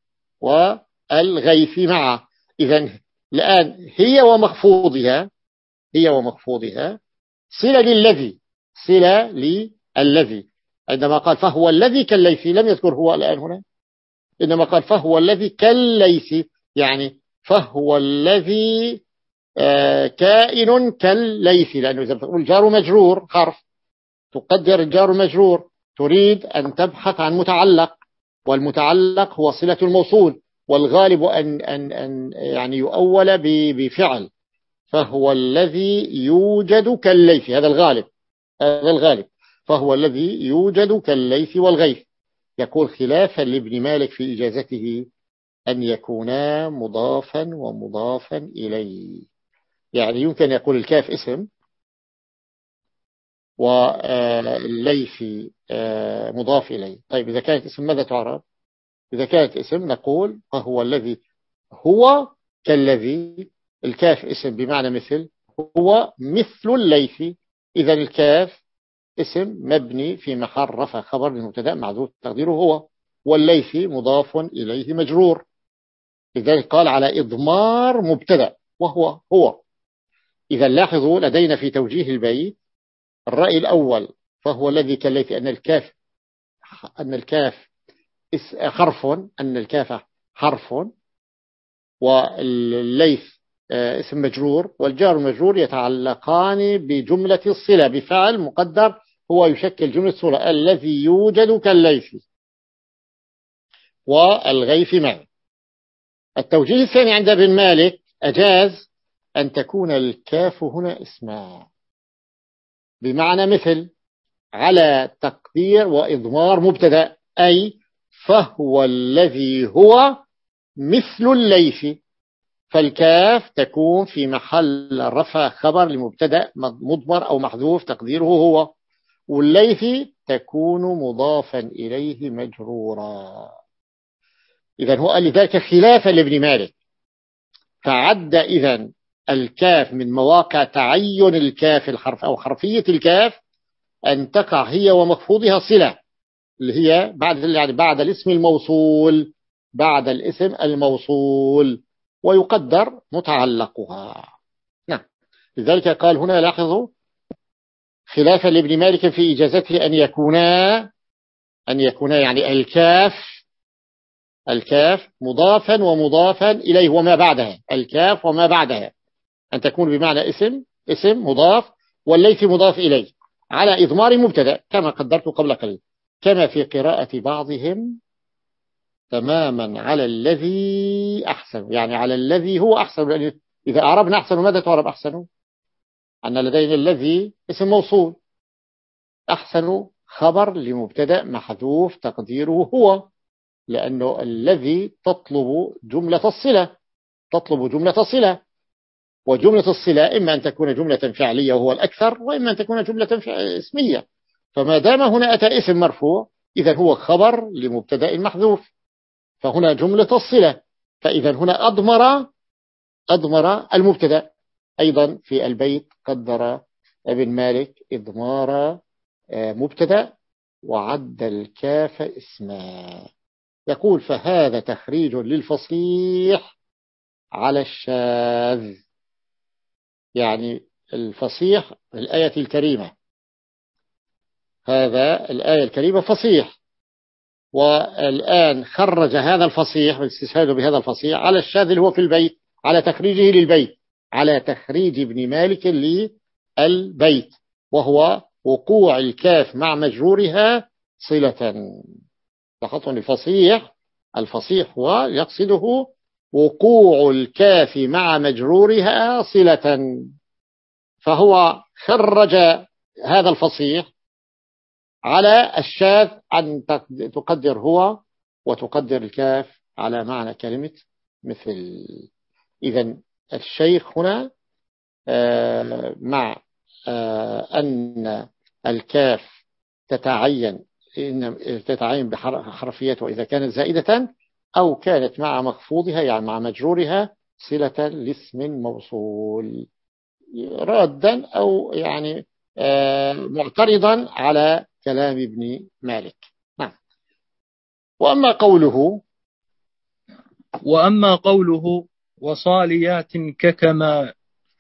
والغيث معا. إذن الآن هي ومخفوضها، هي ومخفوضها صلة للذي، صلة للذي. عندما قال فهو الذي كالليث لم يذكر هو الآن هنا، إنما قال فهو الذي كالليث، يعني فهو الذي آه كائن كالليث، لأنه إذا تقول جار مجرور حرف تقدر الجار المجرور، تريد أن تبحث عن متعلق، والمتعلق هو صلة الموصول، والغالب أن, أن, أن يعني يؤول بفعل. فهو الذي يوجد كالليث، هذا الغالب، هذا الغالب. فهو الذي يوجد كالليث والغيث. يقول خلافا لابن مالك في إجازته أن يكونا مضافا ومضافا إليه. يعني يمكن يقول الكاف اسم والليث مضاف إليه. طيب إذا كانت اسم ماذا تعرف؟ إذا كانت اسم نقول فهو الذي هو كالذي، الكاف اسم بمعنى مثل، هو مثل الليث. إذا الكاف اسم مبني في محل رفع خبر للمبتدا محذوف تقديره هو، والليث مضاف إليه مجرور، لذلك قال على إضمار مبتدا وهو هو. إذا لاحظوا لدينا في توجيه البيت الرأي الأول فهو الذي كالليث أن الكاف أن الكاف حرف، أن الكاف حرف، والليث اسم مجرور، والجار المجرور يتعلقان بجملة الصلة بفعل مقدر هو يشكل جملة صلة، الذي يوجد كالليث والغيث معه. التوجيه الثاني عند ابن مالك أجاز أن تكون الكاف هنا اسما بمعنى مثل على تقدير وإضمار مبتدا، أي فهو الذي هو مثل الليث، فالكاف تكون في محل رفع خبر لمبتدا مضمر أو محذوف تقديره هو، والليث تكون مضافا إليه مجرورا. إذن هو لذلك خلافا لابن مالك فعد إذن الكاف من مواقع تعين الكاف الحرف أو حرفية الكاف أن تقع هي ومخفوضها صلة، اللي هي بعد يعني بعد الاسم الموصول، بعد الاسم الموصول ويقدر متعلقها. نعم، لذلك قال هنا لاحظوا خلافا لابن مالك في إجازته أن يكونا أن يكونا يعني الكاف الكاف مضافا ومضافا إليه وما بعدها، الكاف وما بعدها أن تكون بمعنى اسم اسم مضاف والليث مضاف إليه على إضمار مبتدأ كما قدرت قبل قليل، كما في قراءة بعضهم تماما على الذي أحسن، يعني على الذي هو أحسن. إذا أعربنا أحسن ماذا تعرب أحسن؟ أن لدينا الذي اسم موصول، أحسن خبر لمبتدأ محذوف تقديره هو، لأنه الذي تطلب جملة الصلة تطلب جملة الصلة وجملة الصلة إما أن تكون جملة فعلية وهو الأكثر، وإما أن تكون جملة اسمية. فما دام هنا أتى اسم مرفوع إذا هو خبر لمبتدأ محذوف، فهنا جملة الصلة، فإذا هنا أضمر أضمر المبتدأ. أيضا في البيت قدر ابن مالك إضمار مبتدأ وعد الكاف اسما، يقول فهذا تخريج للفصيح على الشاذ. يعني الفصيح الآية الكريمة، هذا الآية الكريمة فصيح، والآن خرج هذا الفصيح واستشهاده بهذا الفصيح على الشاذ اللي هو في البيت، على تخريجه للبيت، على تخريج ابن مالك للبيت، وهو وقوع الكاف مع مجرورها صلة. لاحظوا الفصيح الفصيح هو يقصده وقوع الكاف مع مجرورها صلة، فهو خرج هذا الفصيح على الشاذ أن تقدر هو وتقدر الكاف على معنى كلمة مثل. إذن الشيخ هنا مع أن الكاف تتعين تتعين بحرفيته إذا كانت زائدة أو كانت مع مخفوضها يعني مع مجرورها صلة لاسم موصول، رادا أو يعني معترضا على كلام ابن مالك. نعم. وأما قوله وأما قوله وصاليات ككما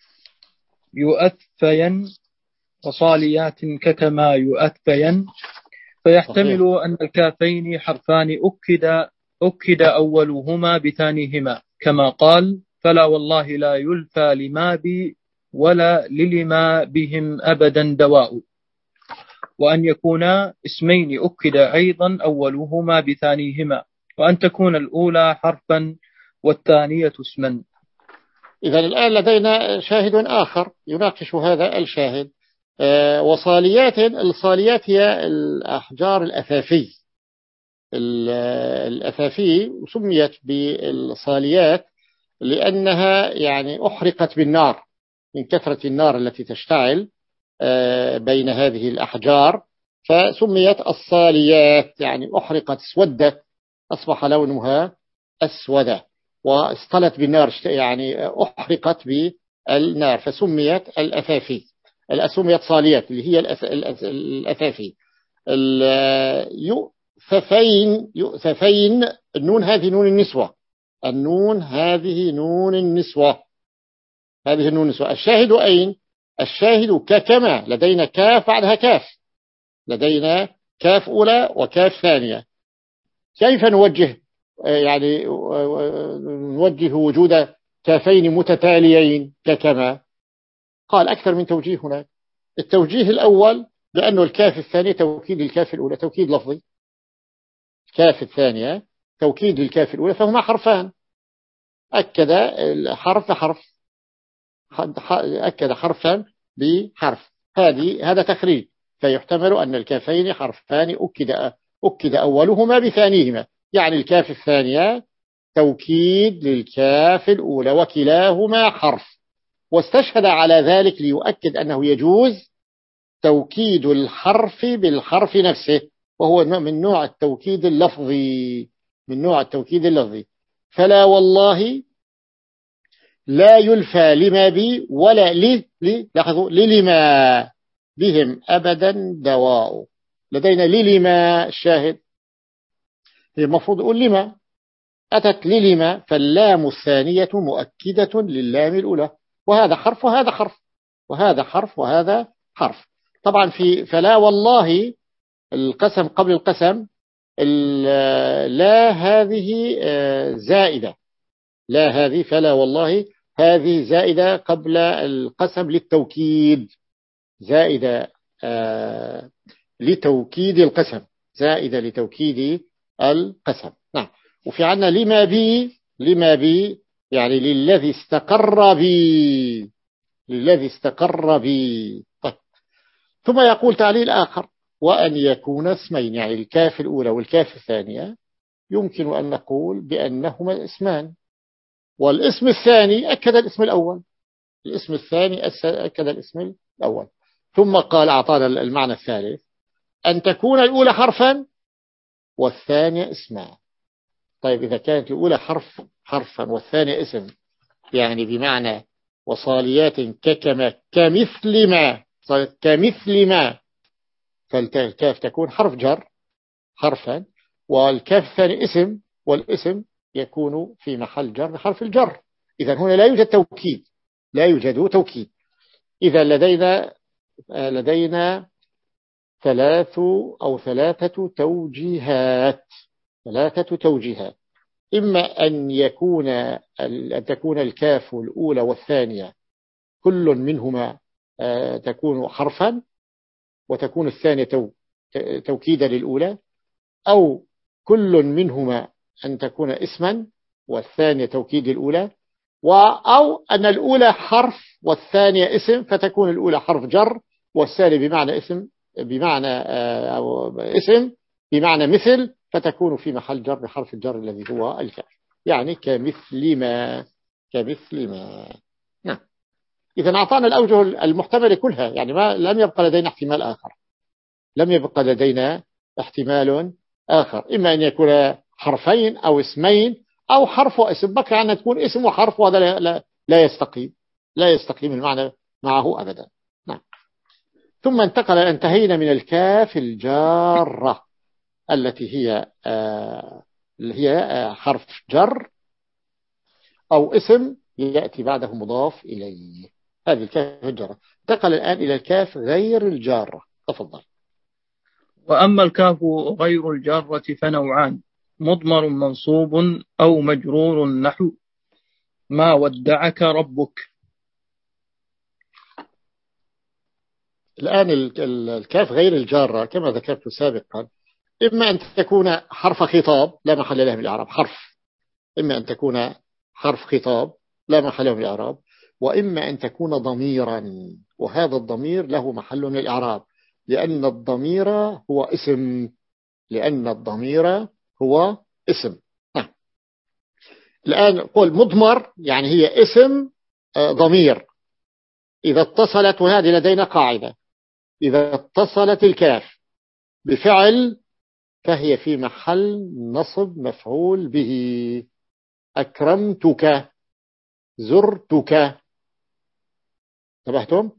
يؤثين وصاليات ككما يؤثين فيحتمل أن الكافين حرفان أكد أكد أولهما بثانيهما كما قال فلا والله لا يلفى لما بي ولا للما بهم أبدا دواء، وأن يكونا اسمين أكد أيضا أولهما بثانيهما، وأن تكون الأولى حرفا والثانية اسما. إذا الآن لدينا شاهد آخر يناقش هذا الشاهد. آه وصاليات الصاليات هي الأحجار الأثافي الأثافي سميت بالصاليات لأنها يعني أحرقت بالنار من كثرة النار التي تشتعل آه بين هذه الأحجار، فسميت الصاليات يعني أحرقت اسودت أصبح لونها أسودة واصطلت بالنار يعني أحرقت بالنار فسميت الأثافي سميت صاليات اللي هي الأثافي. يؤثفين يؤثفين النون هذه نون النسوة النون هذه نون النسوة هذه النون النسوة. الشاهد أين؟ الشاهد ككما لدينا كاف بعدها كاف لدينا كاف أولى وكاف ثانية. كيف نوجه يعني نوجه وجود كافين متتاليين ككما؟ قال أكثر من توجيه هناك. التوجيه الأول لأنه الكاف الثانية توكيد الكاف الأولى توكيد لفظي، الكاف الثانية توكيد للكاف الأولى فهما حرفان، أكد حرف حرف أكد حرفا بحرف، هذه هذا تخريج، فيحتمل أن الكافين حرفان أكد أكد أولهما بثانيهما، يعني الكاف الثانية توكيد للكاف الأولى وكلاهما حرف، واستشهد على ذلك ليؤكد أنه يجوز توكيد الحرف بالحرف نفسه، وهو من نوع التوكيد اللفظي من نوع التوكيد اللفظي. فلا والله لا يلفى لما بي ولا لي لاحظوا للما بهم أبدا دواء. لدينا للما الشاهد هي المفروض يقول لما أتت للما، فاللام الثانية مؤكدة للام الأولى، وهذا حرف وهذا حرف وهذا حرف وهذا حرف. طبعا في فلا والله القسم قبل القسم، لا هذه زائدة، لا هذه فلا والله هذه زائدة قبل القسم للتوكيد، زائدة آه لتوكيد القسم، زائدة لتوكيد القسم. نعم. وفي عنا لما بي، لما بي يعني للذي استقر بي، للذي استقر بي. طيب. ثم يقول تعليل آخر، وأن يكون اسمين، يعني الكاف الأولى والكاف الثانية يمكن أن نقول بأنهما اسمان، والاسم الثاني أكد الاسم الأول، الاسم الثاني أكد الاسم الأول. ثم قال أعطانا المعنى الثالث، أن تكون الأولى حرفا والثانية اسما. طيب إذا كانت الأولى حرف حرفا والثانية اسم، يعني بمعنى وصاليات ككما كمثل ما، كمثل ما، فالكاف تكون حرف جر حرفا، والكاف الثاني اسم، والاسم يكون في محل جر بحرف الجر. إذا هنا لا يوجد توكيد، لا يوجد توكيد. إذا لدينا لدينا ثلاث أو ثلاثة توجيهات، ثلاثة توجيهات. إما أن يكون أن تكون الكاف الأولى والثانية كل منهما تكون حرفا وتكون الثانية توكيدا للأولى، أو كل منهما أن تكون اسما والثانية توكيد الأولى، أو أن الأولى حرف والثانية اسم فتكون الأولى حرف جر والثانية بمعنى اسم، بمعنى أو اسم بمعنى مثل، فتكون في محل جر بحرف الجر الذي هو الكاف، يعني كمثل ما، كمثل ما. نعم. إذا أعطانا الأوجه المحتملة كلها، يعني ما لم يبقى لدينا احتمال آخر، لم يبقى لدينا احتمال آخر، إما أن يكون حرفين أو اسمين أو حرف واسم، بقي أن تكون اسم وحرف، وهذا لا, لا, لا يستقيم، لا يستقيم المعنى معه أبدا. نعم. ثم انتقل، انتهينا من الكاف الجارة التي هي آه هي آه حرف جر أو اسم يأتي بعده مضاف إليه، هذه الكاف الجارة. انتقل الآن إلى الكاف غير الجارة. تفضل. وأما الكاف غير الجارة فنوعان، مضمر منصوب أو مجرور، نحو ما ودعك ربك. الآن الكاف غير الجارة كما ذكرت سابقا، إما أن تكون حرف خطاب لا محل له من الإعراب، حرف، إما أن تكون حرف خطاب لا محل له من الإعراب، وإما أن تكون ضميرا، وهذا الضمير له محل من الإعراب، لأن الضمير هو اسم، لأن الضمير هو اسم. نعم. الآن قل مضمر يعني هي اسم ضمير إذا اتصلت، وهذه لدينا قاعدة، إذا اتصلت الكاف بفعل فهي في محل نصب مفعول به. أكرمتك، زرتك، انتبهتم؟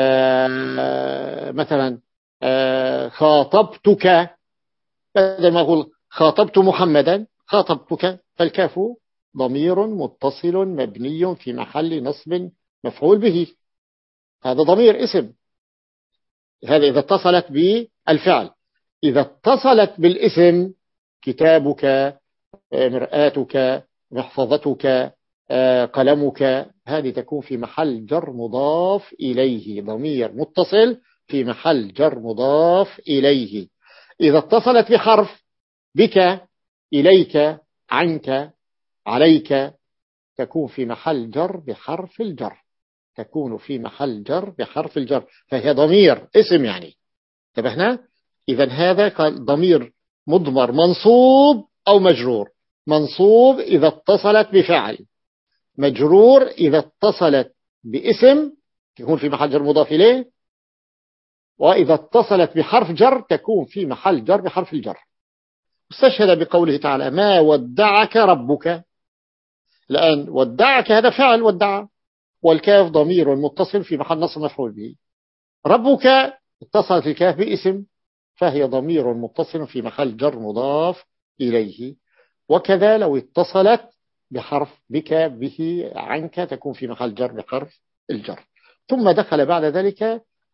آه مثلا آه خاطبتك، بدل ما أقول خاطبت محمدا خاطبتك، فالكاف ضمير متصل مبني في محل نصب مفعول به، هذا ضمير اسم، هذا إذا اتصلت بالفعل. إذا اتصلت بالاسم كتابك، مرآتك، محفظتك، قلمك، هذه تكون في محل جر مضاف إليه، ضمير متصل في محل جر مضاف إليه. إذا اتصلت بحرف بك، إليك، عنك، عليك، تكون في محل جر بحرف الجر، تكون في محل جر بحرف الجر، فهي ضمير اسم يعني. انتبهنا؟ إذا هذا قال ضمير مضمر منصوب أو مجرور، منصوب إذا اتصلت بفعل، مجرور إذا اتصلت باسم تكون في محل جر مضاف إليه، وإذا اتصلت بحرف جر تكون في محل جر بحرف الجر. استشهد بقوله تعالى ما ودعك ربك. الآن ودعك هذا فعل ودع، والكاف ضمير متصل في محل نصب مفعول به. ربك اتصلت الكاف باسم فهي ضمير متصل في محل جر مضاف إليه. وكذا لو اتصلت بحرف بك، به، عنك، تكون في محل جر بحرف الجر. ثم دخل بعد ذلك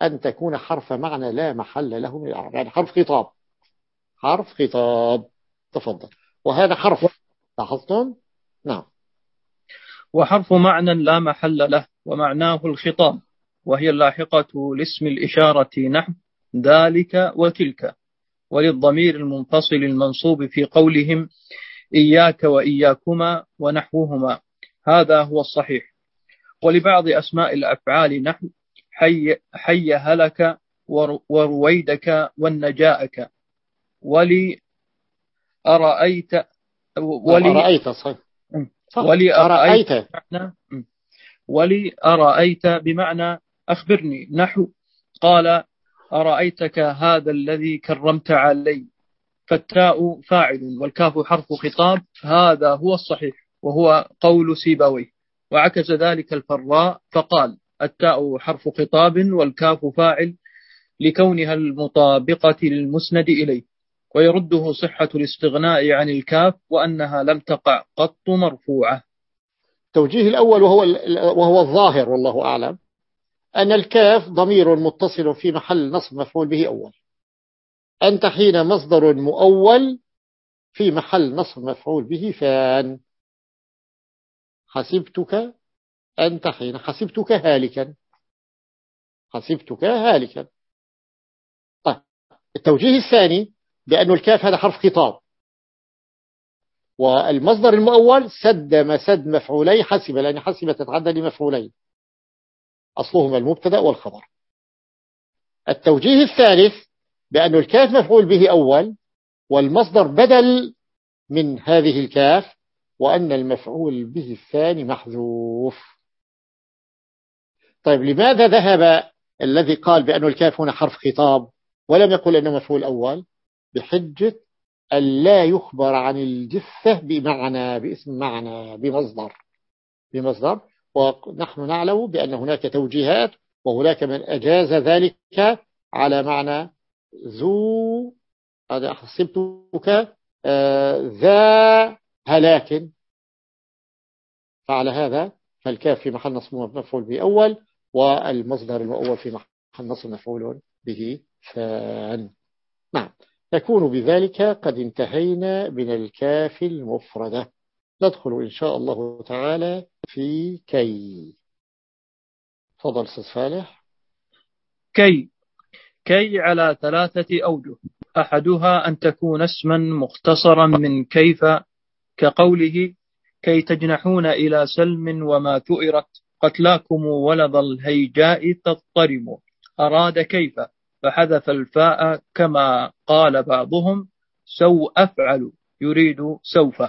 أن تكون حرف معنى لا محل له من الإعراب، يعني حرف خطاب، حرف خطاب. تفضل. وهذا حرف، لاحظتم؟ نعم. وحرف معنى لا محل له ومعناه الخطاب، وهي اللاحقة لاسم الإشارة نحو ذلك وتلك، وللضمير المنفصل المنصوب في قولهم إياك وإياكما ونحوهما، هذا هو الصحيح. ولبعض أسماء الأفعال نحو حي, حي هلك ورويدك والنجاءك، ولي أرأيت ولي أرأيت صحيح. ولي أرأيت بمعنى ولي أرأيت بمعنى أخبرني، نحو قال أرأيتك هذا الذي كرمت علي، فالتاء فاعل والكاف حرف خطاب، هذا هو الصحيح وهو قول سيبويه. وعكس ذلك الفراء فقال التاء حرف خطاب والكاف فاعل لكونها المطابقة للمسند إليه، ويرده صحة الاستغناء عن الكاف وأنها لم تقع قط مرفوعة. توجيه الأول وهو, وهو الظاهر والله أعلم، أن الكاف ضمير متصل في محل نصب مفعول به أول. أنت حين مصدر مؤول في محل نصب مفعول به فان. حسبتك أنت حين حسبتك هالكا، حسبتك هالكا. طيب التوجيه الثاني بأن الكاف هذا حرف خطاب، والمصدر المؤول سد مسد مفعولي حسب، لأن حسب تتعدى لمفعولين أصلهما المبتدأ والخبر. التوجيه الثالث بأن الكاف مفعول به أول والمصدر بدل من هذه الكاف، وأن المفعول به الثاني محذوف. طيب لماذا ذهب الذي قال بأن الكاف هنا حرف خطاب ولم يقل أنه مفعول أول؟ بحجة ألا يخبر عن الجثة بمعنى، باسم معنى، بمصدر بمصدر ونحن نعلم بأن هناك توجيهات، وهناك من أجاز ذلك على معنى ذو، هذا حسبتك آه ذا هلاك. فعلى هذا فالكاف في محل نصب مفعول به أول، والمصدر المؤول في محل نصب مفعول به ثان. نعم. نكون بذلك قد انتهينا من الكاف المفردة. ندخل إن شاء الله تعالى في كي. تفضل أستاذ صالح. كي كي على ثلاثة أوجه، أحدها أن تكون اسما مختصرا من كيف، كقوله كي تجنحون إلى سلم وما ثؤرت قتلاكم ولظ الهيجاء تضطرم، أراد كيف فحذف الفاء كما قال بعضهم سو أفعل يريد سوف.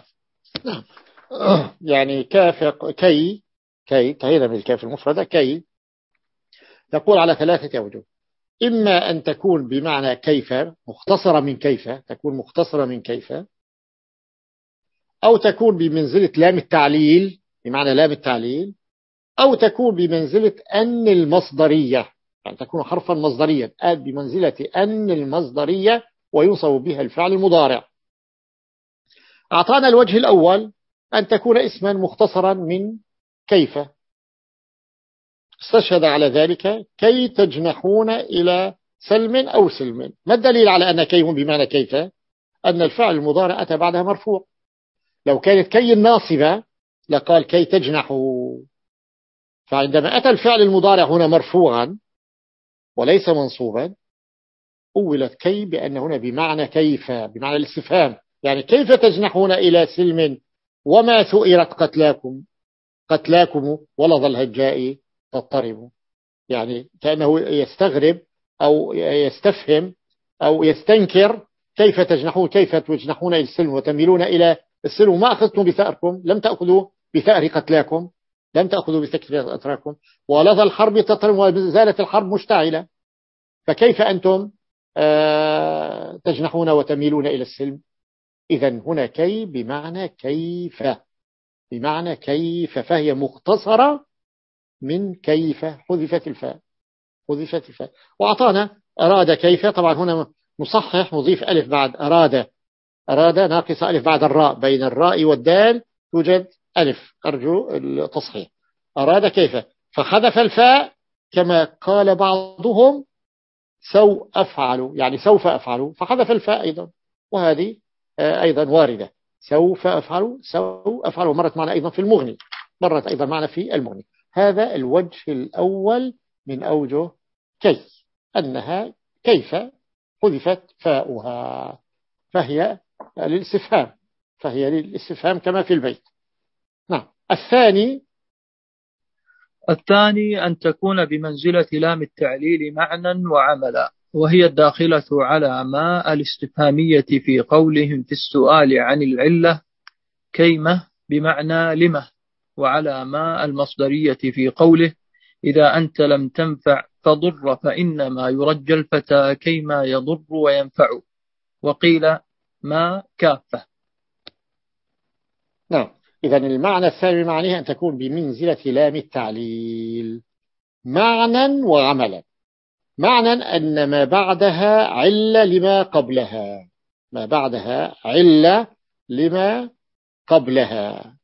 يعني كاف كي كي انتهينا من الكاف المفردة. كي تقول على ثلاثة أوجه، إما أن تكون بمعنى كيف مختصرة من كيف، تكون مختصرة من كيف، أو تكون بمنزلة لام التعليل بمعنى لام التعليل، أو تكون بمنزلة أن المصدرية، يعني تكون حرفا مصدريا بمنزلة أن المصدرية ويوصف بها الفعل المضارع. أعطانا الوجه الأول أن تكون اسما مختصرا من كيف، استشهد على ذلك كي تجنحون إلى سلم أو سلم. ما الدليل على أن كي بمعنى كيف؟ أن الفعل المضارع أتى بعدها مرفوع. لو كانت كي الناصبة لقال كي تجنحوا، فعندما أتى الفعل المضارع هنا مرفوعا وليس منصوبا أولت كي بأن هنا بمعنى كيف، بمعنى الاستفهام، يعني كيف تجنحون إلى سلم وما ثؤرت قتلاكم قتلاكم ولظ الهجاء تضطرب، يعني كأنه يستغرب أو يستفهم أو يستنكر كيف تجنحون، كيف تجنحون إلى السلم وتميلون إلى السلم، ما أخذتم بثأركم، لم تأخذوا بثأر قتلاكم، لم تأخذوا بثأر أتراكم، ولظى الحرب تضطرب وزالت الحرب مشتعلة، فكيف أنتم آه تجنحون وتميلون إلى السلم؟ إذن هنا كي بمعنى كيف، بمعنى كيف، فهي مختصرة من كيف، حذفت الفاء حذفت الفاء. وأعطانا أراد كيف، طبعا هنا مصحح مضيف ألف بعد أراد، أراد ناقص ألف بعد الراء، بين الراء والدال توجد ألف، أرجو التصحيح. أراد كيف فحذف الفاء كما قال بعضهم سوف أفعل، يعني سوف أفعل، فحذف الفاء أيضا، وهذه أيضا واردة. سوف أفعل، سوف أفعل، ومرت معنا أيضا في المغني، مرت أيضا معنا في المغني. هذا الوجه الأول من أوجه كي، أنها كيف حذفت فاؤها، فهي للاستفهام، فهي للاستفهام كما في البيت. نعم. الثاني الثاني أن تكون بمنزلة لام التعليل معنى وعملا، وهي الداخلة على ما الاستفهامية في قولهم في السؤال عن العلة كيمة بمعنى لمه، وعلى ما المصدرية في قوله إذا أنت لم تنفع فضر فإنما يرجى الفتى كيما يضر وينفع، وقيل ما كافة. نعم. إذن المعنى الثاني معنيه أن تكون بمنزلة لام التعليل معنى وعملا. معنى أن ما بعدها علة لما قبلها، ما بعدها علة لما قبلها.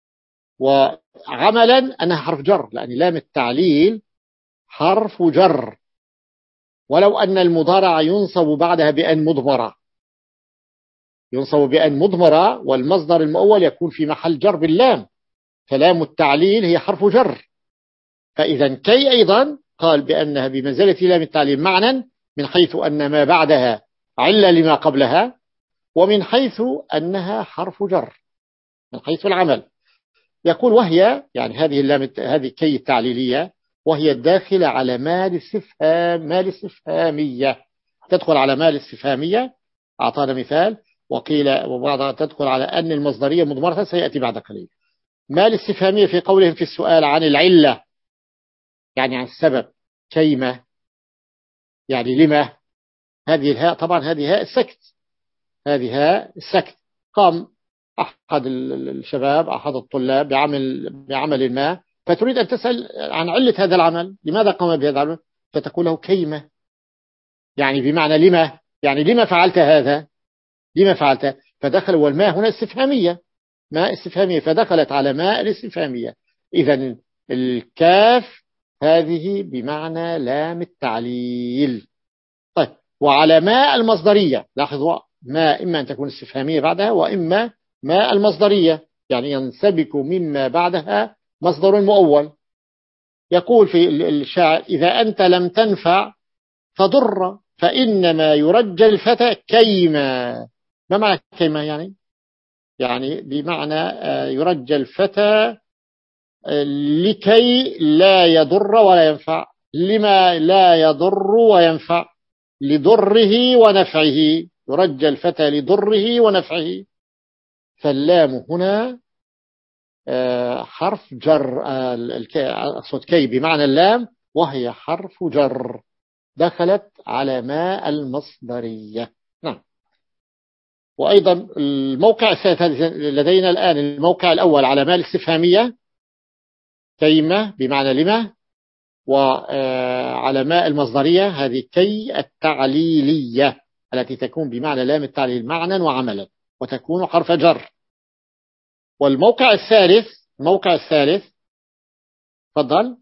وعملا أنها حرف جر، لأن لام التعليل حرف جر، ولو أن المضارع ينصب بعدها بأن مضمرة، ينصب بأن مضمرة، والمصدر المؤول يكون في محل جر باللام، فلام التعليل هي حرف جر. فإذا كي أيضا قال بأنها بمنزلة لام التعليل معنى، من حيث أن ما بعدها علة لما قبلها، ومن حيث أنها حرف جر من حيث العمل. يقول وهي، يعني هذه اللام، هذه كي التعليلية، وهي الداخلة على ما الاستفهام، ما الاستفهامية، تدخل على ما الاستفهامية. أعطانا مثال، وقيل وبعضها تدخل على أن المصدرية مضمرة، سيأتي بعد قليل. ما الاستفهامية في قولهم في السؤال عن العلة، يعني عن السبب، كيما يعني لما. هذه الهاء طبعا هذه هاء السكت، هذه هاء السكت. قام أحد الشباب، أحد الطلاب بعمل بعمل ما، فتريد أن تسأل عن علة هذا العمل، لماذا قام بهذا العمل، فتقول له كيما، يعني بمعنى لما، يعني لما فعلت هذا، لما فعلت. فدخل، والماء هنا استفهامية، ماء استفهامية، فدخلت على ماء الاستفهامية. إذن الكاف هذه بمعنى لام التعليل. طيب، وعلى ماء المصدرية، لاحظوا ما إما أن تكون استفهامية بعدها، وإما ماء المصدرية، يعني ينسبك مما بعدها مصدر مؤول. يقول في الشاعر إذا أنت لم تنفع فضر فإنما يرجى الفتى كيما. ما معنى كيما؟ يعني يعني بمعنى يرجى الفتى لكي لا يضر ولا ينفع. لما لا يضر وينفع؟ لضره ونفعه، يرجى الفتى لضره ونفعه. فاللام هنا حرف جر، أقصد كي بمعنى اللام، وهي حرف جر دخلت على ماء المصدرية. نعم. وأيضا الموقع الثالث لدينا الآن، الموقع الأول على ماء الاستفهامية كيما بمعنى لما، وعلى ماء المصدرية هذه كي التعليلية التي تكون بمعنى لام التعليل معنى وعملا، وتكون حرف جر. والموقع الثالث، الموقع الثالث تفضل.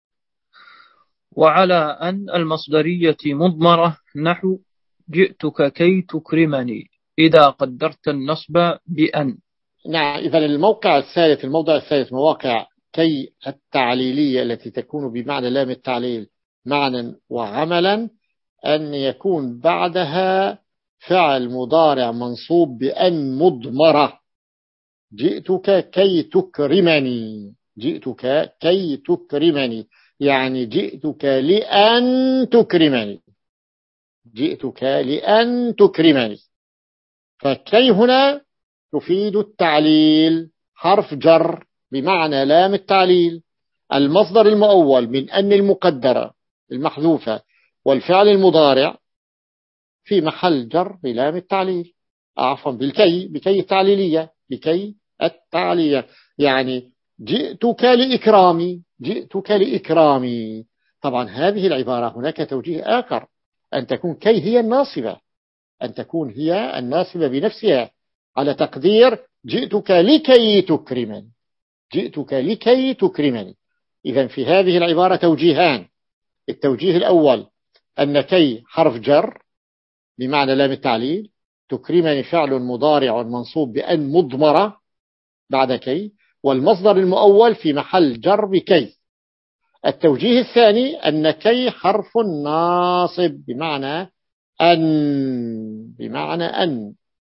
وعلى أن المصدرية مضمرة نحو جئتك كي تكرمني إذا قدرت النصب بأن. نعم. إذا الموقع الثالث، الموضع الثالث، مواقع كي التعليلية التي تكون بمعنى لام التعليل معنى وعملا، أن يكون بعدها فعل مضارع منصوب بأن مضمرة. جئتك كي تكرمني، جئتك كي تكرمني، يعني جئتك لأن تكرمني، جئتك لأن تكرمني. فكي هنا تفيد التعليل، حرف جر بمعنى لام التعليل. المصدر المؤول من أن المقدرة المحذوفة، والفعل المضارع في محل جر بلام التعليل، عفوا بالكي، بكي التعليلية، بكي التعليلية. يعني جئتك لإكرامي، جئتك لإكرامي. طبعا هذه العبارة هناك توجيه آخر، أن تكون كي هي الناصبة، أن تكون هي الناصبة بنفسها، على تقدير جئتك لكي تكرمني، جئتك لكي تكرمني. إذن في هذه العبارة توجيهان، التوجيه الأول أن كي حرف جر بمعنى لام التعليل، تكرمني فعل مضارع منصوب بأن مضمرة بعد كي، والمصدر المؤول في محل جر بكي. التوجيه الثاني أن كي حرف ناصب بمعنى أن، بمعنى أن،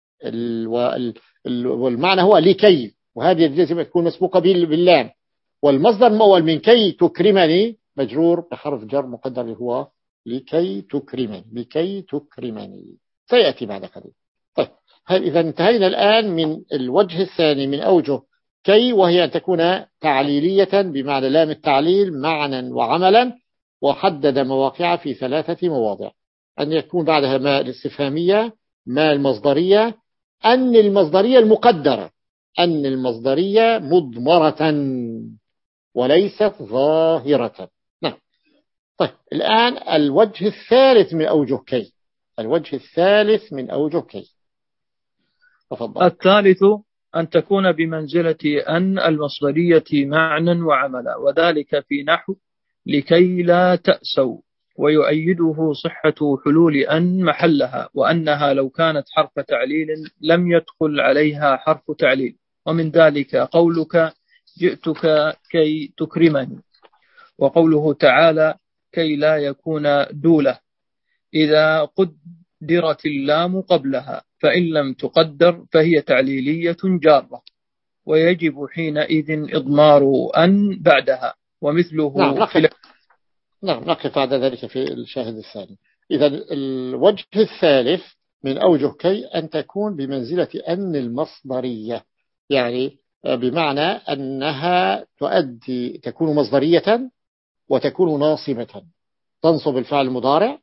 والمعنى هو لكي، وهذه لازم تكون مسبوقة باللام. والمصدر المؤول من كي تكرمني مجرور بحرف جر مقدر اللي هو لكي تكرمني، لكي تكرمني سيأتي بعد قليل. طيب إذا انتهينا الآن من الوجه الثاني من أوجه كي، وهي أن تكون تعليلية بمعنى لام التعليل معنى وعملا، وحدد مواقع في ثلاثة مواضع: أن يكون بعدها ما الاستفهامية، ما المصدرية، أن المصدرية المقدرة، أن المصدرية مضمرة وليست ظاهرة. نعم. طيب الآن الوجه الثالث من أوجه كي، الوجه الثالث من أوجه كي. تفضل. الثالث أن تكون بمنزلة أن المصدرية معنى وعملا، وذلك في نحو لكي لا تأسوا، ويؤيده صحة حلول أن محلها، وأنها لو كانت حرف تعليل لم يدخل عليها حرف تعليل. ومن ذلك قولك جئتك كي تكرمني، وقوله تعالى كي لا يكون دولة إذا قدرت اللام قبلها، فإن لم تقدر فهي تعليلية جارة، ويجب حينئذ إضمار أن بعدها. ومثله نعم نقف, نعم نقف بعد ذلك في الشاهد الثاني. إذا الوجه الثالث من أوجه كي أن تكون بمنزلة أن المصدرية، يعني بمعنى أنها تؤدي، تكون مصدرية وتكون ناصبة، تنصب الفعل المضارع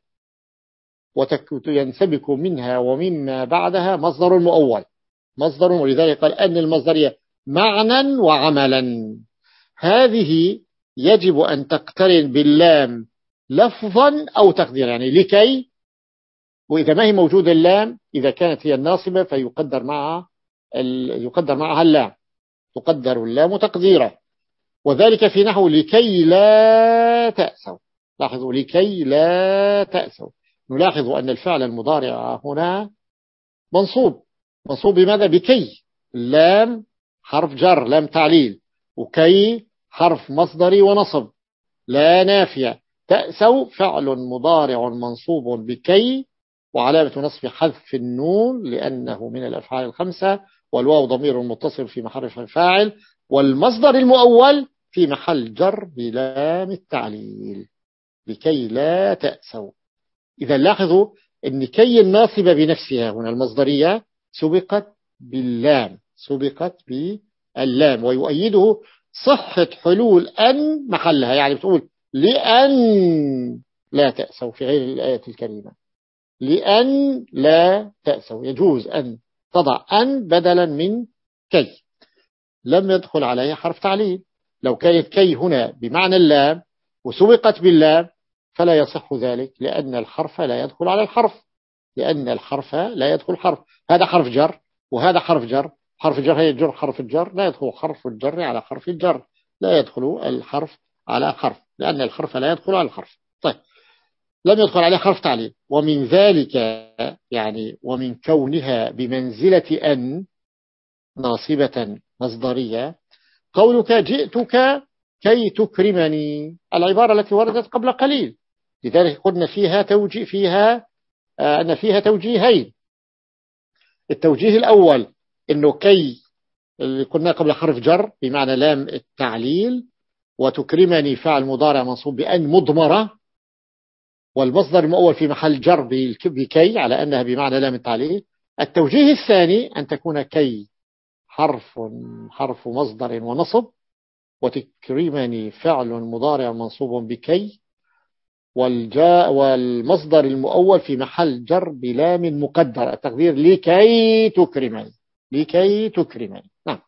وينسبك منها ومما بعدها مصدر المؤول، مصدر، ولذلك قال أن المصدرية معنى وعملا. هذه يجب أن تقترن باللام لفظا أو تقديرا، يعني لكي، وإذا ما هي موجود اللام، إذا كانت هي الناصبة فيقدر معها يقدر معها اللام، تقدر اللام تقديرا. وذلك في نحو لكي لا تأسوا. لاحظوا لكي لا تأسوا، نلاحظ أن الفعل المضارع هنا منصوب، منصوب بماذا؟ بكي، اللام حرف جر لام تعليل، وكي حرف مصدري ونصب لا نافية، تأسوا فعل مضارع منصوب بكي، وعلامة نصب حذف النون لأنه من الأفعال الخمسة، والواو ضمير متصل في محل فاعل، والمصدر المؤول في محل جر بلام التعليل لكي لا تأسوا. إذا لاحظوا أن كي الناصبة بنفسها هنا المصدرية سبقت باللام، سبقت باللام، ويؤيده صحة حلول أن محلها، يعني بتقول لأن لا تأسوا في غير الآية الكريمة، لأن لا تأسوا، يجوز أن تضع أن بدلا من كي، لم يدخل عليها حرف تعليل. لو كانت كي هنا بمعنى اللام وسبقت باللام فلا يصح ذلك، لأن الحرف لا يدخل على الحرف، لأن الحرف لا يدخل حرف، هذا حرف جر وهذا حرف جر، حرف الجر هي جر حرف الجر، لا يدخل حرف الجر على حرف الجر، لا يدخل الحرف على حرف، لأن الحرف لا يدخل على الحرف. طيب لم يدخل عليه حرف تعليل. ومن ذلك يعني ومن كونها بمنزلة أن ناصبة مصدرية قولك جئتك كي تكرمني، العبارة التي وردت قبل قليل، لذلك قلنا فيها توجيه، فيها آه أن فيها توجيهين. التوجيه الأول إنه كي اللي قلنا قبل حرف جر بمعنى لام التعليل، وتكرمني فعل مضارع منصوب بأن مضمرة، والمصدر المؤول في محل جر بكي على أنها بمعنى لام التعليل. التوجيه الثاني أن تكون كي حرف حرف مصدر ونصب، وتكرمني فعل مضارع منصوب بكي، والجاء والمصدر المؤول في محل جر بلام مقدر، التقدير لكي تكرمني، لكي تكرمني. نعم.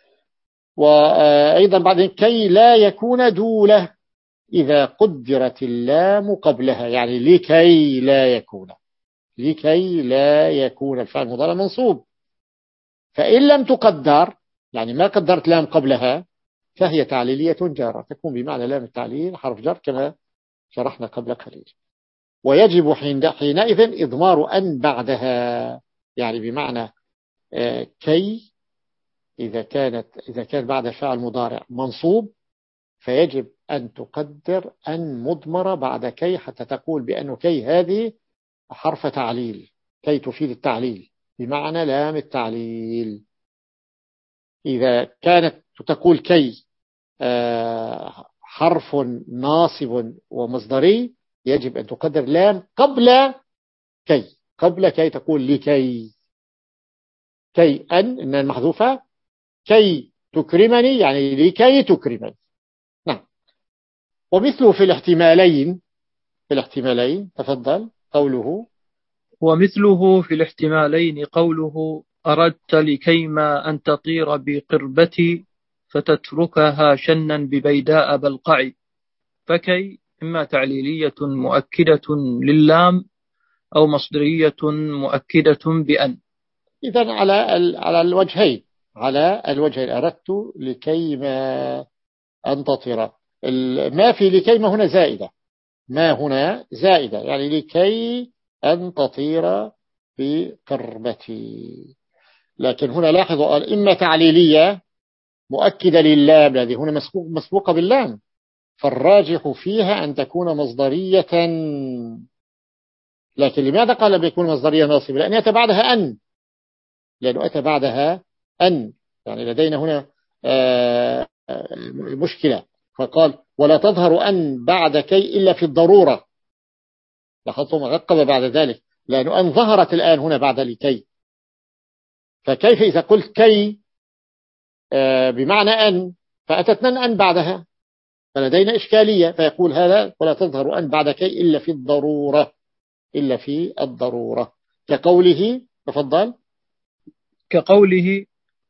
وأيضا بعد كي لا يكون دولة إذا قدرت اللام قبلها، يعني لكي لا يكون، لكي لا يكون الفعل مضارع منصوب، فإن لم تقدر يعني ما قدرت لام قبلها فهي تعليلية جارة، تكون بمعنى لام التعليل حرف جر كما شرحنا قبل قليل. ويجب حينئذ إضمار أن بعدها، يعني بمعنى كي إذا كانت إذا كان بعد فعل مضارع منصوب فيجب أن تقدر أن مضمرة بعد كي، حتى تقول بأن كي هذه حرف تعليل، كي تفيد التعليل بمعنى لام التعليل. إذا كانت تقول كي حرف ناصب ومصدري يجب أن تقدر لام قبل كي، قبل كي تقول لكي، كي أن إن المحذوفة كي تكرمني يعني لكي تكرمني. نعم. ومثله في الاحتمالين، في الاحتمالين تفضل قوله. ومثله في الاحتمالين قوله أردت لكيما أن تطير بقربتي فتتركها شنا ببيداء بلقعي. فكي إما تعليلية مؤكدة للام أو مصدرية مؤكدة بأن. إذن على على الوجهين، على الوجهين أردت لكيما أن تطير. ما في لكيما هنا زائدة، ما هنا زائدة يعني لكي أن تطير بقربتي. لكن هنا لاحظوا الإمة تعليلية مؤكدة للام، الذي هنا مسبوق مسبوقة باللام، فالراجح فيها أن تكون مصدرية. لكن لماذا قال بيكون مصدرية ناصبة؟ لأن أتى بعدها أن، لأنه أتى بعدها أن، يعني لدينا هنا آآ آآ مشكلة. فقال ولا تظهر أن بعد كي إلا في الضرورة، لاحظتم غقب بعد ذلك، لأنه أن ظهرت الآن هنا بعد لكي، فكيف إذا قلت كي بمعنى أن فأتت أن بعدها، فلدينا إشكالية. فيقول هذا ولا تظهر أن بعد كي إلا في الضرورة، إلا في الضرورة، كقوله. تفضل. كقوله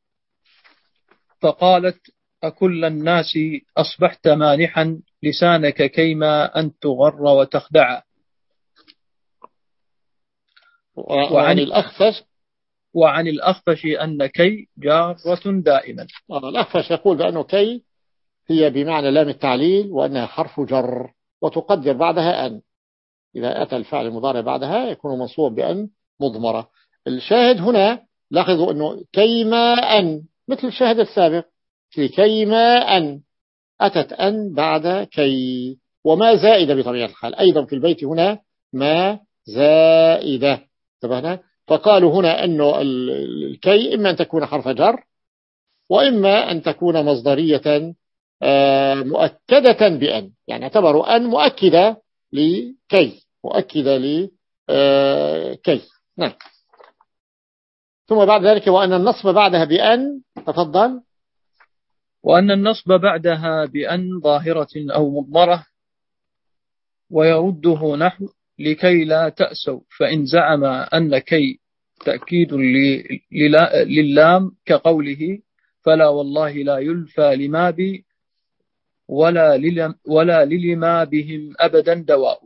فقالت أكل الناس أصبحت مانحا لسانك كيما أن تغر وتخدع. وعن الأخفش وعن الأخفش أن كي جارة دائما. الأخفش يقول بأنه كي هي بمعنى لام التعليل وأنها حرف جر وتقدر بعدها أن، إذا أتى الفعل المضارع بعدها يكون منصوب بأن مضمرة. الشاهد هنا لاحظوا أنه كيما أن مثل الشاهد السابق، كيما أن أتت أن بعد كي، وما زائدة بطبيعة الحال أيضا في البيت هنا ما زائدة. انتبهنا؟ فقالوا هنا أنه الكي إما أن تكون حرف جر وإما أن تكون مصدرية مؤكدة بأن، يعني اعتبروا أن مؤكدة لكي، مؤكدة لكي. نعم. ثم بعد ذلك وأن النصب بعدها بأن. تفضل. وأن النصب بعدها بأن ظاهرة أو مضمرة، ويرده نحو لكي لا تأسوا، فإن زعم أن كي تأكيد للام كقوله فلا والله لا يلفى لما بي ولا للم ولا للما بهم أبدا دواء.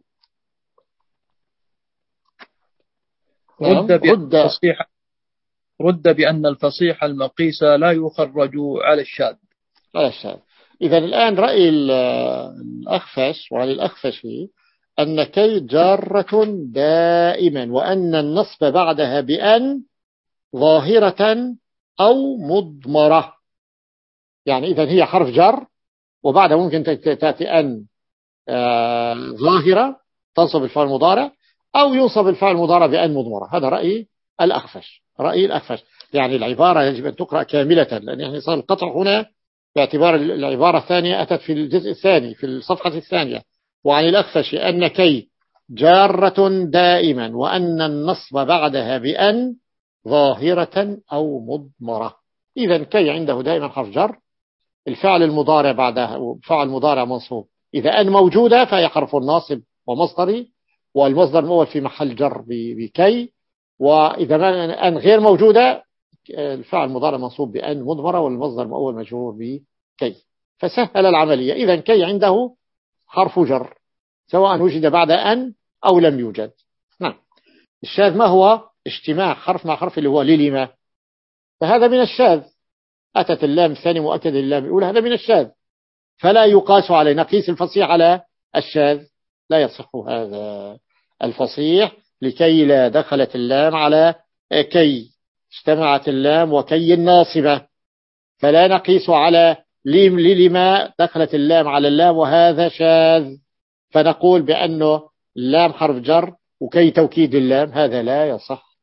رد بأن الفصيح رد بأن الفصيح المقيس لا يخرج على الشاذ. على الشاذ. إذا الآن رأي الأخفش وعلى الأخفش أن كي جارة دائما، وأن النصب بعدها بأن ظاهرة أو مضمرة، يعني إذا هي حرف جر وبعدها ممكن تأتي أن ظاهرة تنصب الفعل المضارع، أو ينصب الفعل المضارع بأن مضمرة. هذا رأي الأخفش، رأي الأخفش. يعني العبارة يجب أن تقرأ كاملة، لأن يعني صار القطع هنا باعتبار العبارة الثانية أتت في الجزء الثاني في الصفحة الثانية. وعن الأخفش أن كي جارة دائما، وأن النصب بعدها بأن ظاهرة أو مضمرة. إذا كي عنده دائما حرف جر، الفعل المضارع بعدها فعل مضارع منصوب، إذا أن موجودة فهي حرف ناصب ومصدري، والمصدر الأول في محل جر بكي. وإذا أن غير موجودة الفعل المضارع منصوب بأن مضمرة، والمصدر الأول مجرور بكي، فسهل العملية. إذا كي عنده حرف جر سواء وجد بعد أن أو لم يوجد. نعم. الشاذ ما هو؟ اجتماع حرف مع حرف اللي هو للما، فهذا من الشاذ. أتت اللام الثانية مؤكدة للام الأولى، هذا من الشاذ، فلا يقاس عليه، نقيس الفصيح على الشاذ لا يصح هذا الفصيح، لكي لا دخلت اللام على كي، اجتمعت اللام وكي الناصبة، فلا نقيس على لما دخلت اللام على اللام وهذا شاذ، فنقول بأنه اللام حرف جر وكي توكيد اللام، هذا لا يصح.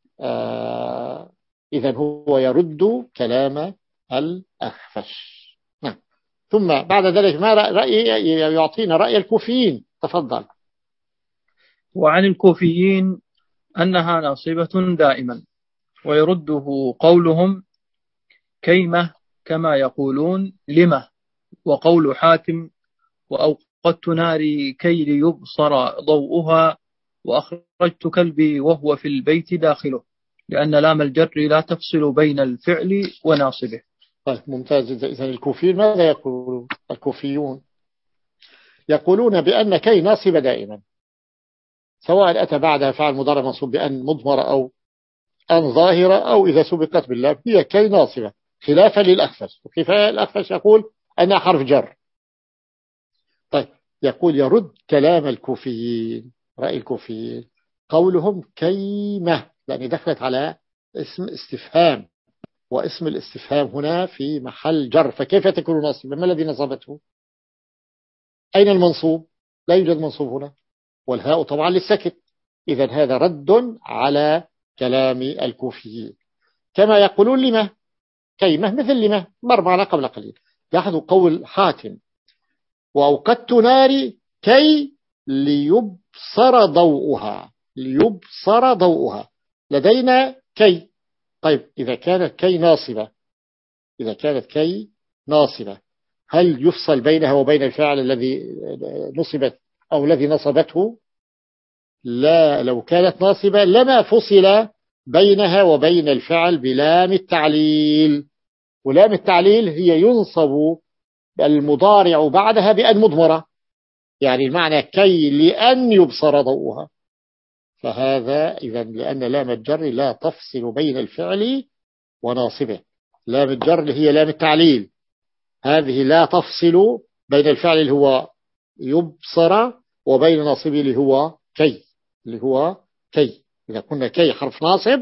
آه إذن هو يرد كلام الأخفش. نعم. ثم بعد ذلك ما رأي يعطينا رأي الكوفيين، تفضل. وعن الكوفيين أنها ناصبة دائما، ويرده قولهم كيمة كما يقولون لمة، وقول حاتم وأوقدت ناري كي ليبصر ضوءها، وأخرجت كلبي وهو في البيت داخله، لأن لام الجر لا تفصل بين الفعل وناصبه. طيب ممتاز. إذن الكوفيين ماذا يقولون؟ الكوفيون يقولون بأن كي ناصبة دائما، سواء أتى بعدها فعل مضارع منصوب بأن مضمرة أو أن ظاهرة أو إذا سبقت بالله، هي كي ناصبة، خلافا للأخفش. وكيف الأخفش يقول أنها حرف جر. طيب يقول يرد كلام الكوفيين، رأي الكوفيين، قولهم كيمة، لأن دخلت على اسم استفهام، واسم الاستفهام هنا في محل جر، فكيف تكون ناصبة؟ ما الذي نصبته؟ أين المنصوب؟ لا يوجد منصوب هنا، والهاء طبعا للسكت. إذن هذا رد على كلام الكوفيين. كما يقولون لما كيمة مثل لما مر معنا قبل قليل. لاحظوا قول حاتم وأوقدت ناري كي ليبصر ضوءها، ليبصر ضوءها، لدينا كي. طيب إذا كانت كي ناصبة، إذا كانت كي ناصبة هل يفصل بينها وبين الفعل الذي نصبت أو الذي نصبته؟ لا، لو كانت ناصبة لما فصل بينها وبين الفعل بلام التعليل، ولام التعليل هي ينصب المضارع بعدها بأن مضمرة، يعني المعنى كي لأن يبصر ضوءها، فهذا إذا لأن لام الجر لا تفصل بين الفعل وناصبه. لام الجر هي لام التعليل، هذه لا تفصل بين الفعل اللي هو يبصر وبين ناصبه اللي هو كي، اللي هو كي. إذا كنا كي حرف ناصب،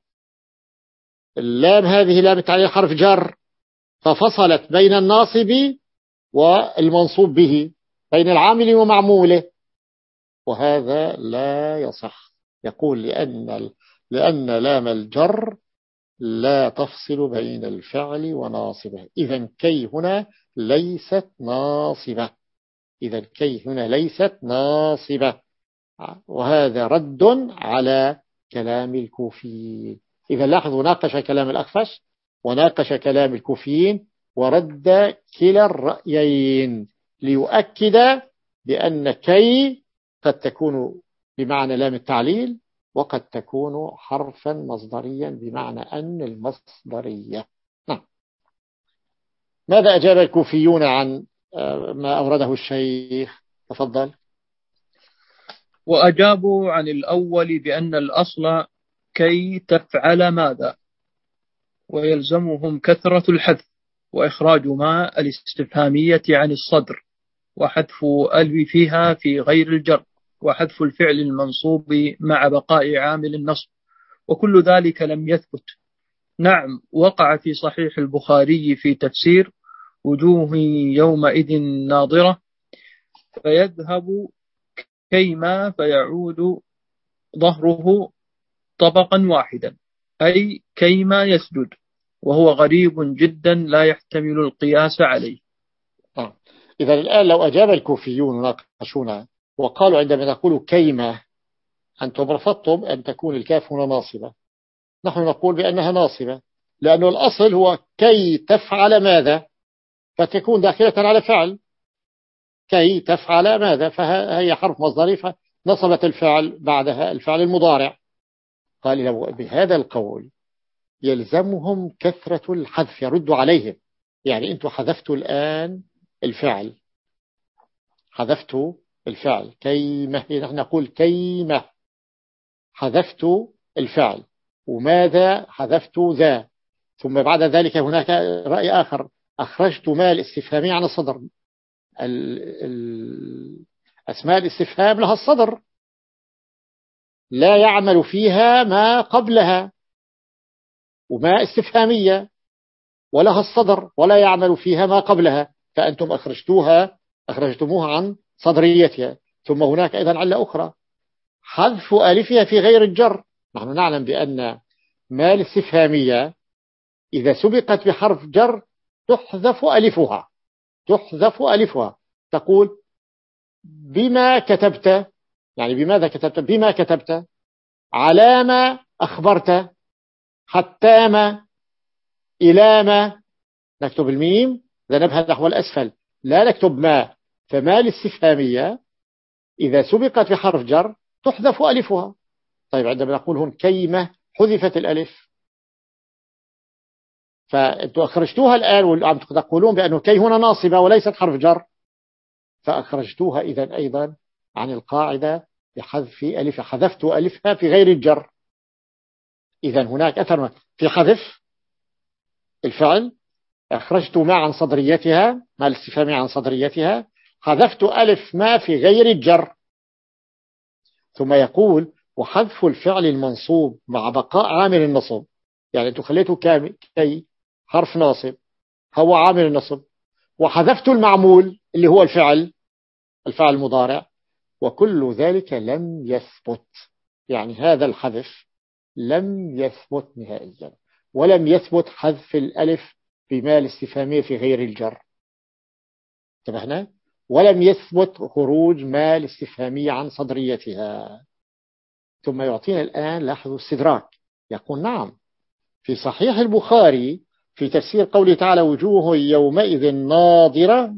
اللام هذه لام التعليل حرف جر، ففصلت بين الناصب والمنصوب به، بين العامل ومعموله، وهذا لا يصح. يقول لأن لأن لام الجر لا تفصل بين الفعل وناصبه، إذن كي هنا ليست ناصبة، إذن كي هنا ليست ناصبة، وهذا رد على كلام الكوفيين. إذا لاحظوا ناقش كلام الأخفش وناقش كلام الكوفيين ورد كلا الرأيين، ليؤكد بأن كي قد تكون بمعنى لام التعليل، وقد تكون حرفا مصدريا بمعنى أن المصدرية. نعم. ماذا أجاب الكوفيون عن ما أورده الشيخ؟ تفضل. وأجابوا عن الأول بأن الأصل كي تفعل ماذا، ويلزمهم كثرة الحذف وإخراج ما الاستفهامية عن الصدر، وحذف ألف فيها في غير الجر، وحذف الفعل المنصوب مع بقاء عامل النصب، وكل ذلك لم يثبت. نعم، وقع في صحيح البخاري في تفسير وجوه يومئذ ناظرة، فيذهب كيما فيعود ظهره طبقا واحدا، أي كيما يسجد، وهو غريب جدا لا يحتمل القياس عليه. آه. إذا الآن لو أجاب الكوفيون ناقشونا وقالوا عندما نقول كيما أنتم رفضتم أن تكون الكاف هنا ناصبة، نحن نقول بأنها ناصبة لأنه الأصل هو كي تفعل ماذا، فتكون داخلة على فعل، كي تفعل ماذا، فهي حرف مصدري فنصبت الفعل بعدها الفعل المضارع. قال لو بهذا القول يلزمهم كثرة الحذف، يرد عليهم، يعني أنتم حذفتوا الآن الفعل، حذفتوا الفعل كيمة، نحن نقول كيمة حذفت الفعل، وماذا حذفت ذا، ثم بعد ذلك هناك رأي آخر، أخرجت ما الاستفهامي عن الصدر. أسماء الاستفهام لها الصدر لا يعمل فيها ما قبلها، وما استفهامية ولها الصدر ولا يعمل فيها ما قبلها، فأنتم أخرجتوها أخرجتموها عن صدريتها. ثم هناك أيضا علة أخرى، حذف ألفها في غير الجر. نحن نعلم بأن ما الاستفهامية إذا سبقت بحرف جر تحذف ألفها تحذف ألفها تقول بما كتبت، يعني بماذا كتبت؟ بما كتبت، على ما أخبرت، حتى ما، إلى ما. نكتب الميم إذا نبهت نحو الأسفل، لا نكتب ما. فما الاستفهامية إذا سبقت بحرف جر تحذف ألفها. طيب عندما نقول هون كيما حذفت الألف، فأنتم أخرجتوها الآن وعم تقولون بأنه كي هنا ناصبة وليست حرف جر، فأخرجتوها إذن أيضا عن القاعدة بحذف ألف، حذفت ألفها في غير الجر. إذن هناك أثر في حذف الفعل، أخرجت ما عن صدريتها، ما الاستفهامية عن صدريتها، حذفت ألف ما في غير الجر. ثم يقول وحذف الفعل المنصوب مع بقاء عامل النصب، يعني أنتم خليته كي حرف ناصب هو عامل النصب، وحذفت المعمول اللي هو الفعل الفعل المضارع، وكل ذلك لم يثبت. يعني هذا الحذف لم يثبت نهائيا، ولم يثبت حذف الألف بما الاستفهامية في غير الجر، انتبهنا؟ ولم يثبت خروج ما الاستفهامية عن صدريتها. ثم يعطينا الآن لاحظوا استدراك، يقول نعم في صحيح البخاري في تفسير قوله تعالى وجوه يومئذ ناظرة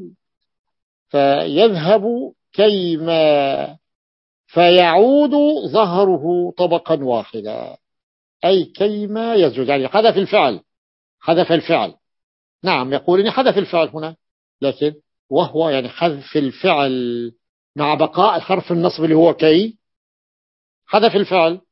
فيذهب كيما فيعود ظهره طبقا واحدا، أي كيما يزجد، يعني حذف الفعل حذف الفعل نعم يقول إن حذف الفعل هنا، لكن وهو يعني حذف الفعل مع بقاء حرف النصب اللي هو كي، حذف الفعل.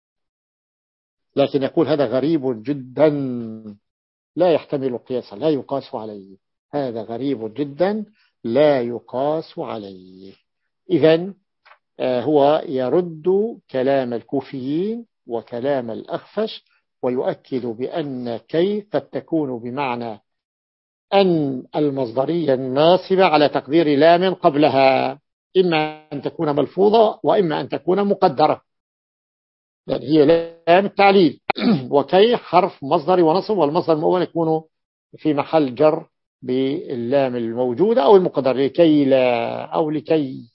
لكن يقول هذا غريب جدا لا يحتمل قياسا، لا يقاس عليه، هذا غريب جدا لا يقاس عليه. إذن هو يرد كلام الكوفيين وكلام الأخفش، ويؤكد بأن كي قد تكون بمعنى أن المصدرية الناصبة على تقدير لام قبلها، إما أن تكون ملفوظة وإما أن تكون مقدرة، يعني هي لام التعليل وكي حرف مصدر ونصب، والمصدر المؤول يكون في محل جر باللام الموجودة أو المقدر، لكي لا أو لكي،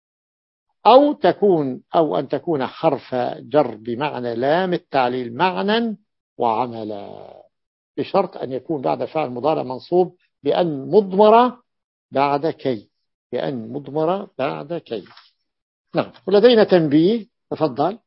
أو تكون أو أن تكون حرف جر بمعنى لام التعليل معنى وعملا، بشرط أن يكون بعد فعل مضارع منصوب بأن مضمرة بعد كي، بأن مضمرة بعد كي. نعم. ولدينا تنبيه، تفضل.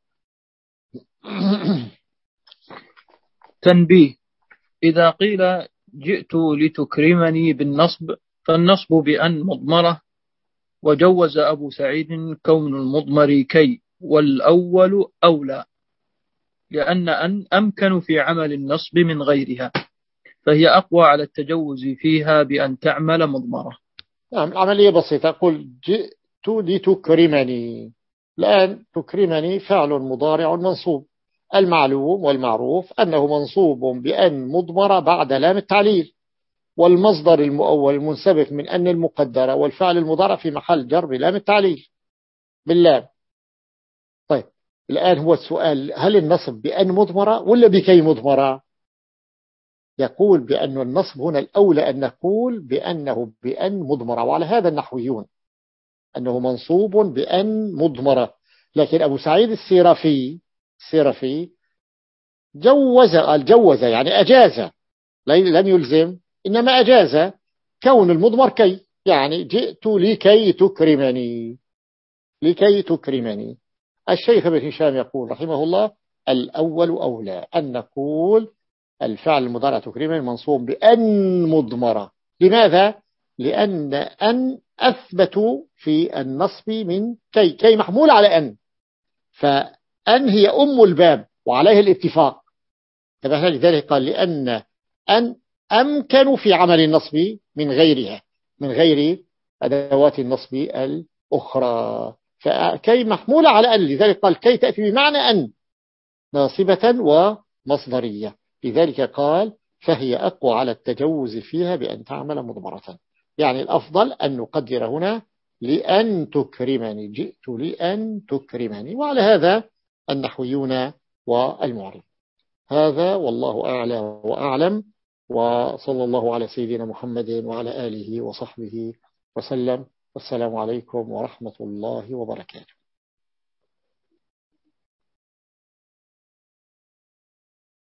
تنبيه: إذا قيل جئت لتكرمني بالنصب فالنصب بأن مضمرة، وجوز أبو سعيد كون المضمر كي، والأول أولى، لأن أن أمكن في عمل النصب من غيرها، فهي أقوى على التجوز فيها بأن تعمل مضمرة. نعم العملية بسيطة، قل جئت لتكرمني، الآن تكرمني فعل مضارع منصوب، المعلوم والمعروف أنه منصوب بأن مضمرة بعد لام التعليل، والمصدر المؤول المنسبك من أن المقدرة، والفعل المضارع في محل جر بلام التعليل باللام. طيب الآن هو السؤال، هل النصب بأن مضمرة ولا بكي مضمرة؟ يقول بأن النصب هنا الأولى أن نقول بأنه بأن مضمرة، وعلى هذا النحويون أنه منصوب بأن مضمرة. لكن أبو سعيد السيرافي السيرافي جوز، قال جوز يعني أجاز، لم يلزم إنما أجاز كون المضمر كي، يعني جئت لكي تكرمني، لكي تكرمني. الشيخ ابن هشام يقول رحمه الله الأول أولى أن نقول الفعل المضارع تكرمني منصوب بأن مضمرة. لماذا؟ لأن أن أثبت في النصب من كي، كي محمول على أن، فأن هي أم الباب وعليه الاتفاق، لذلك قال لأن أن أمكن في عمل النصب من غيرها، من غير أدوات النصب أخرى، فكي محمولة على أن، لذلك قال كي تأتي بمعنى أن ناصبة ومصدرية، لذلك قال فهي أقوى على التجوز فيها بأن تعمل مضمرة. يعني الأفضل أن نقدر هنا لأن تكرمني، جئت لأن تكرمني، وعلى هذا النحويون والمعرب. هذا والله أعلى وأعلم، وصلى الله على سيدنا محمد وعلى آله وصحبه وسلم. والسلام عليكم ورحمة الله وبركاته.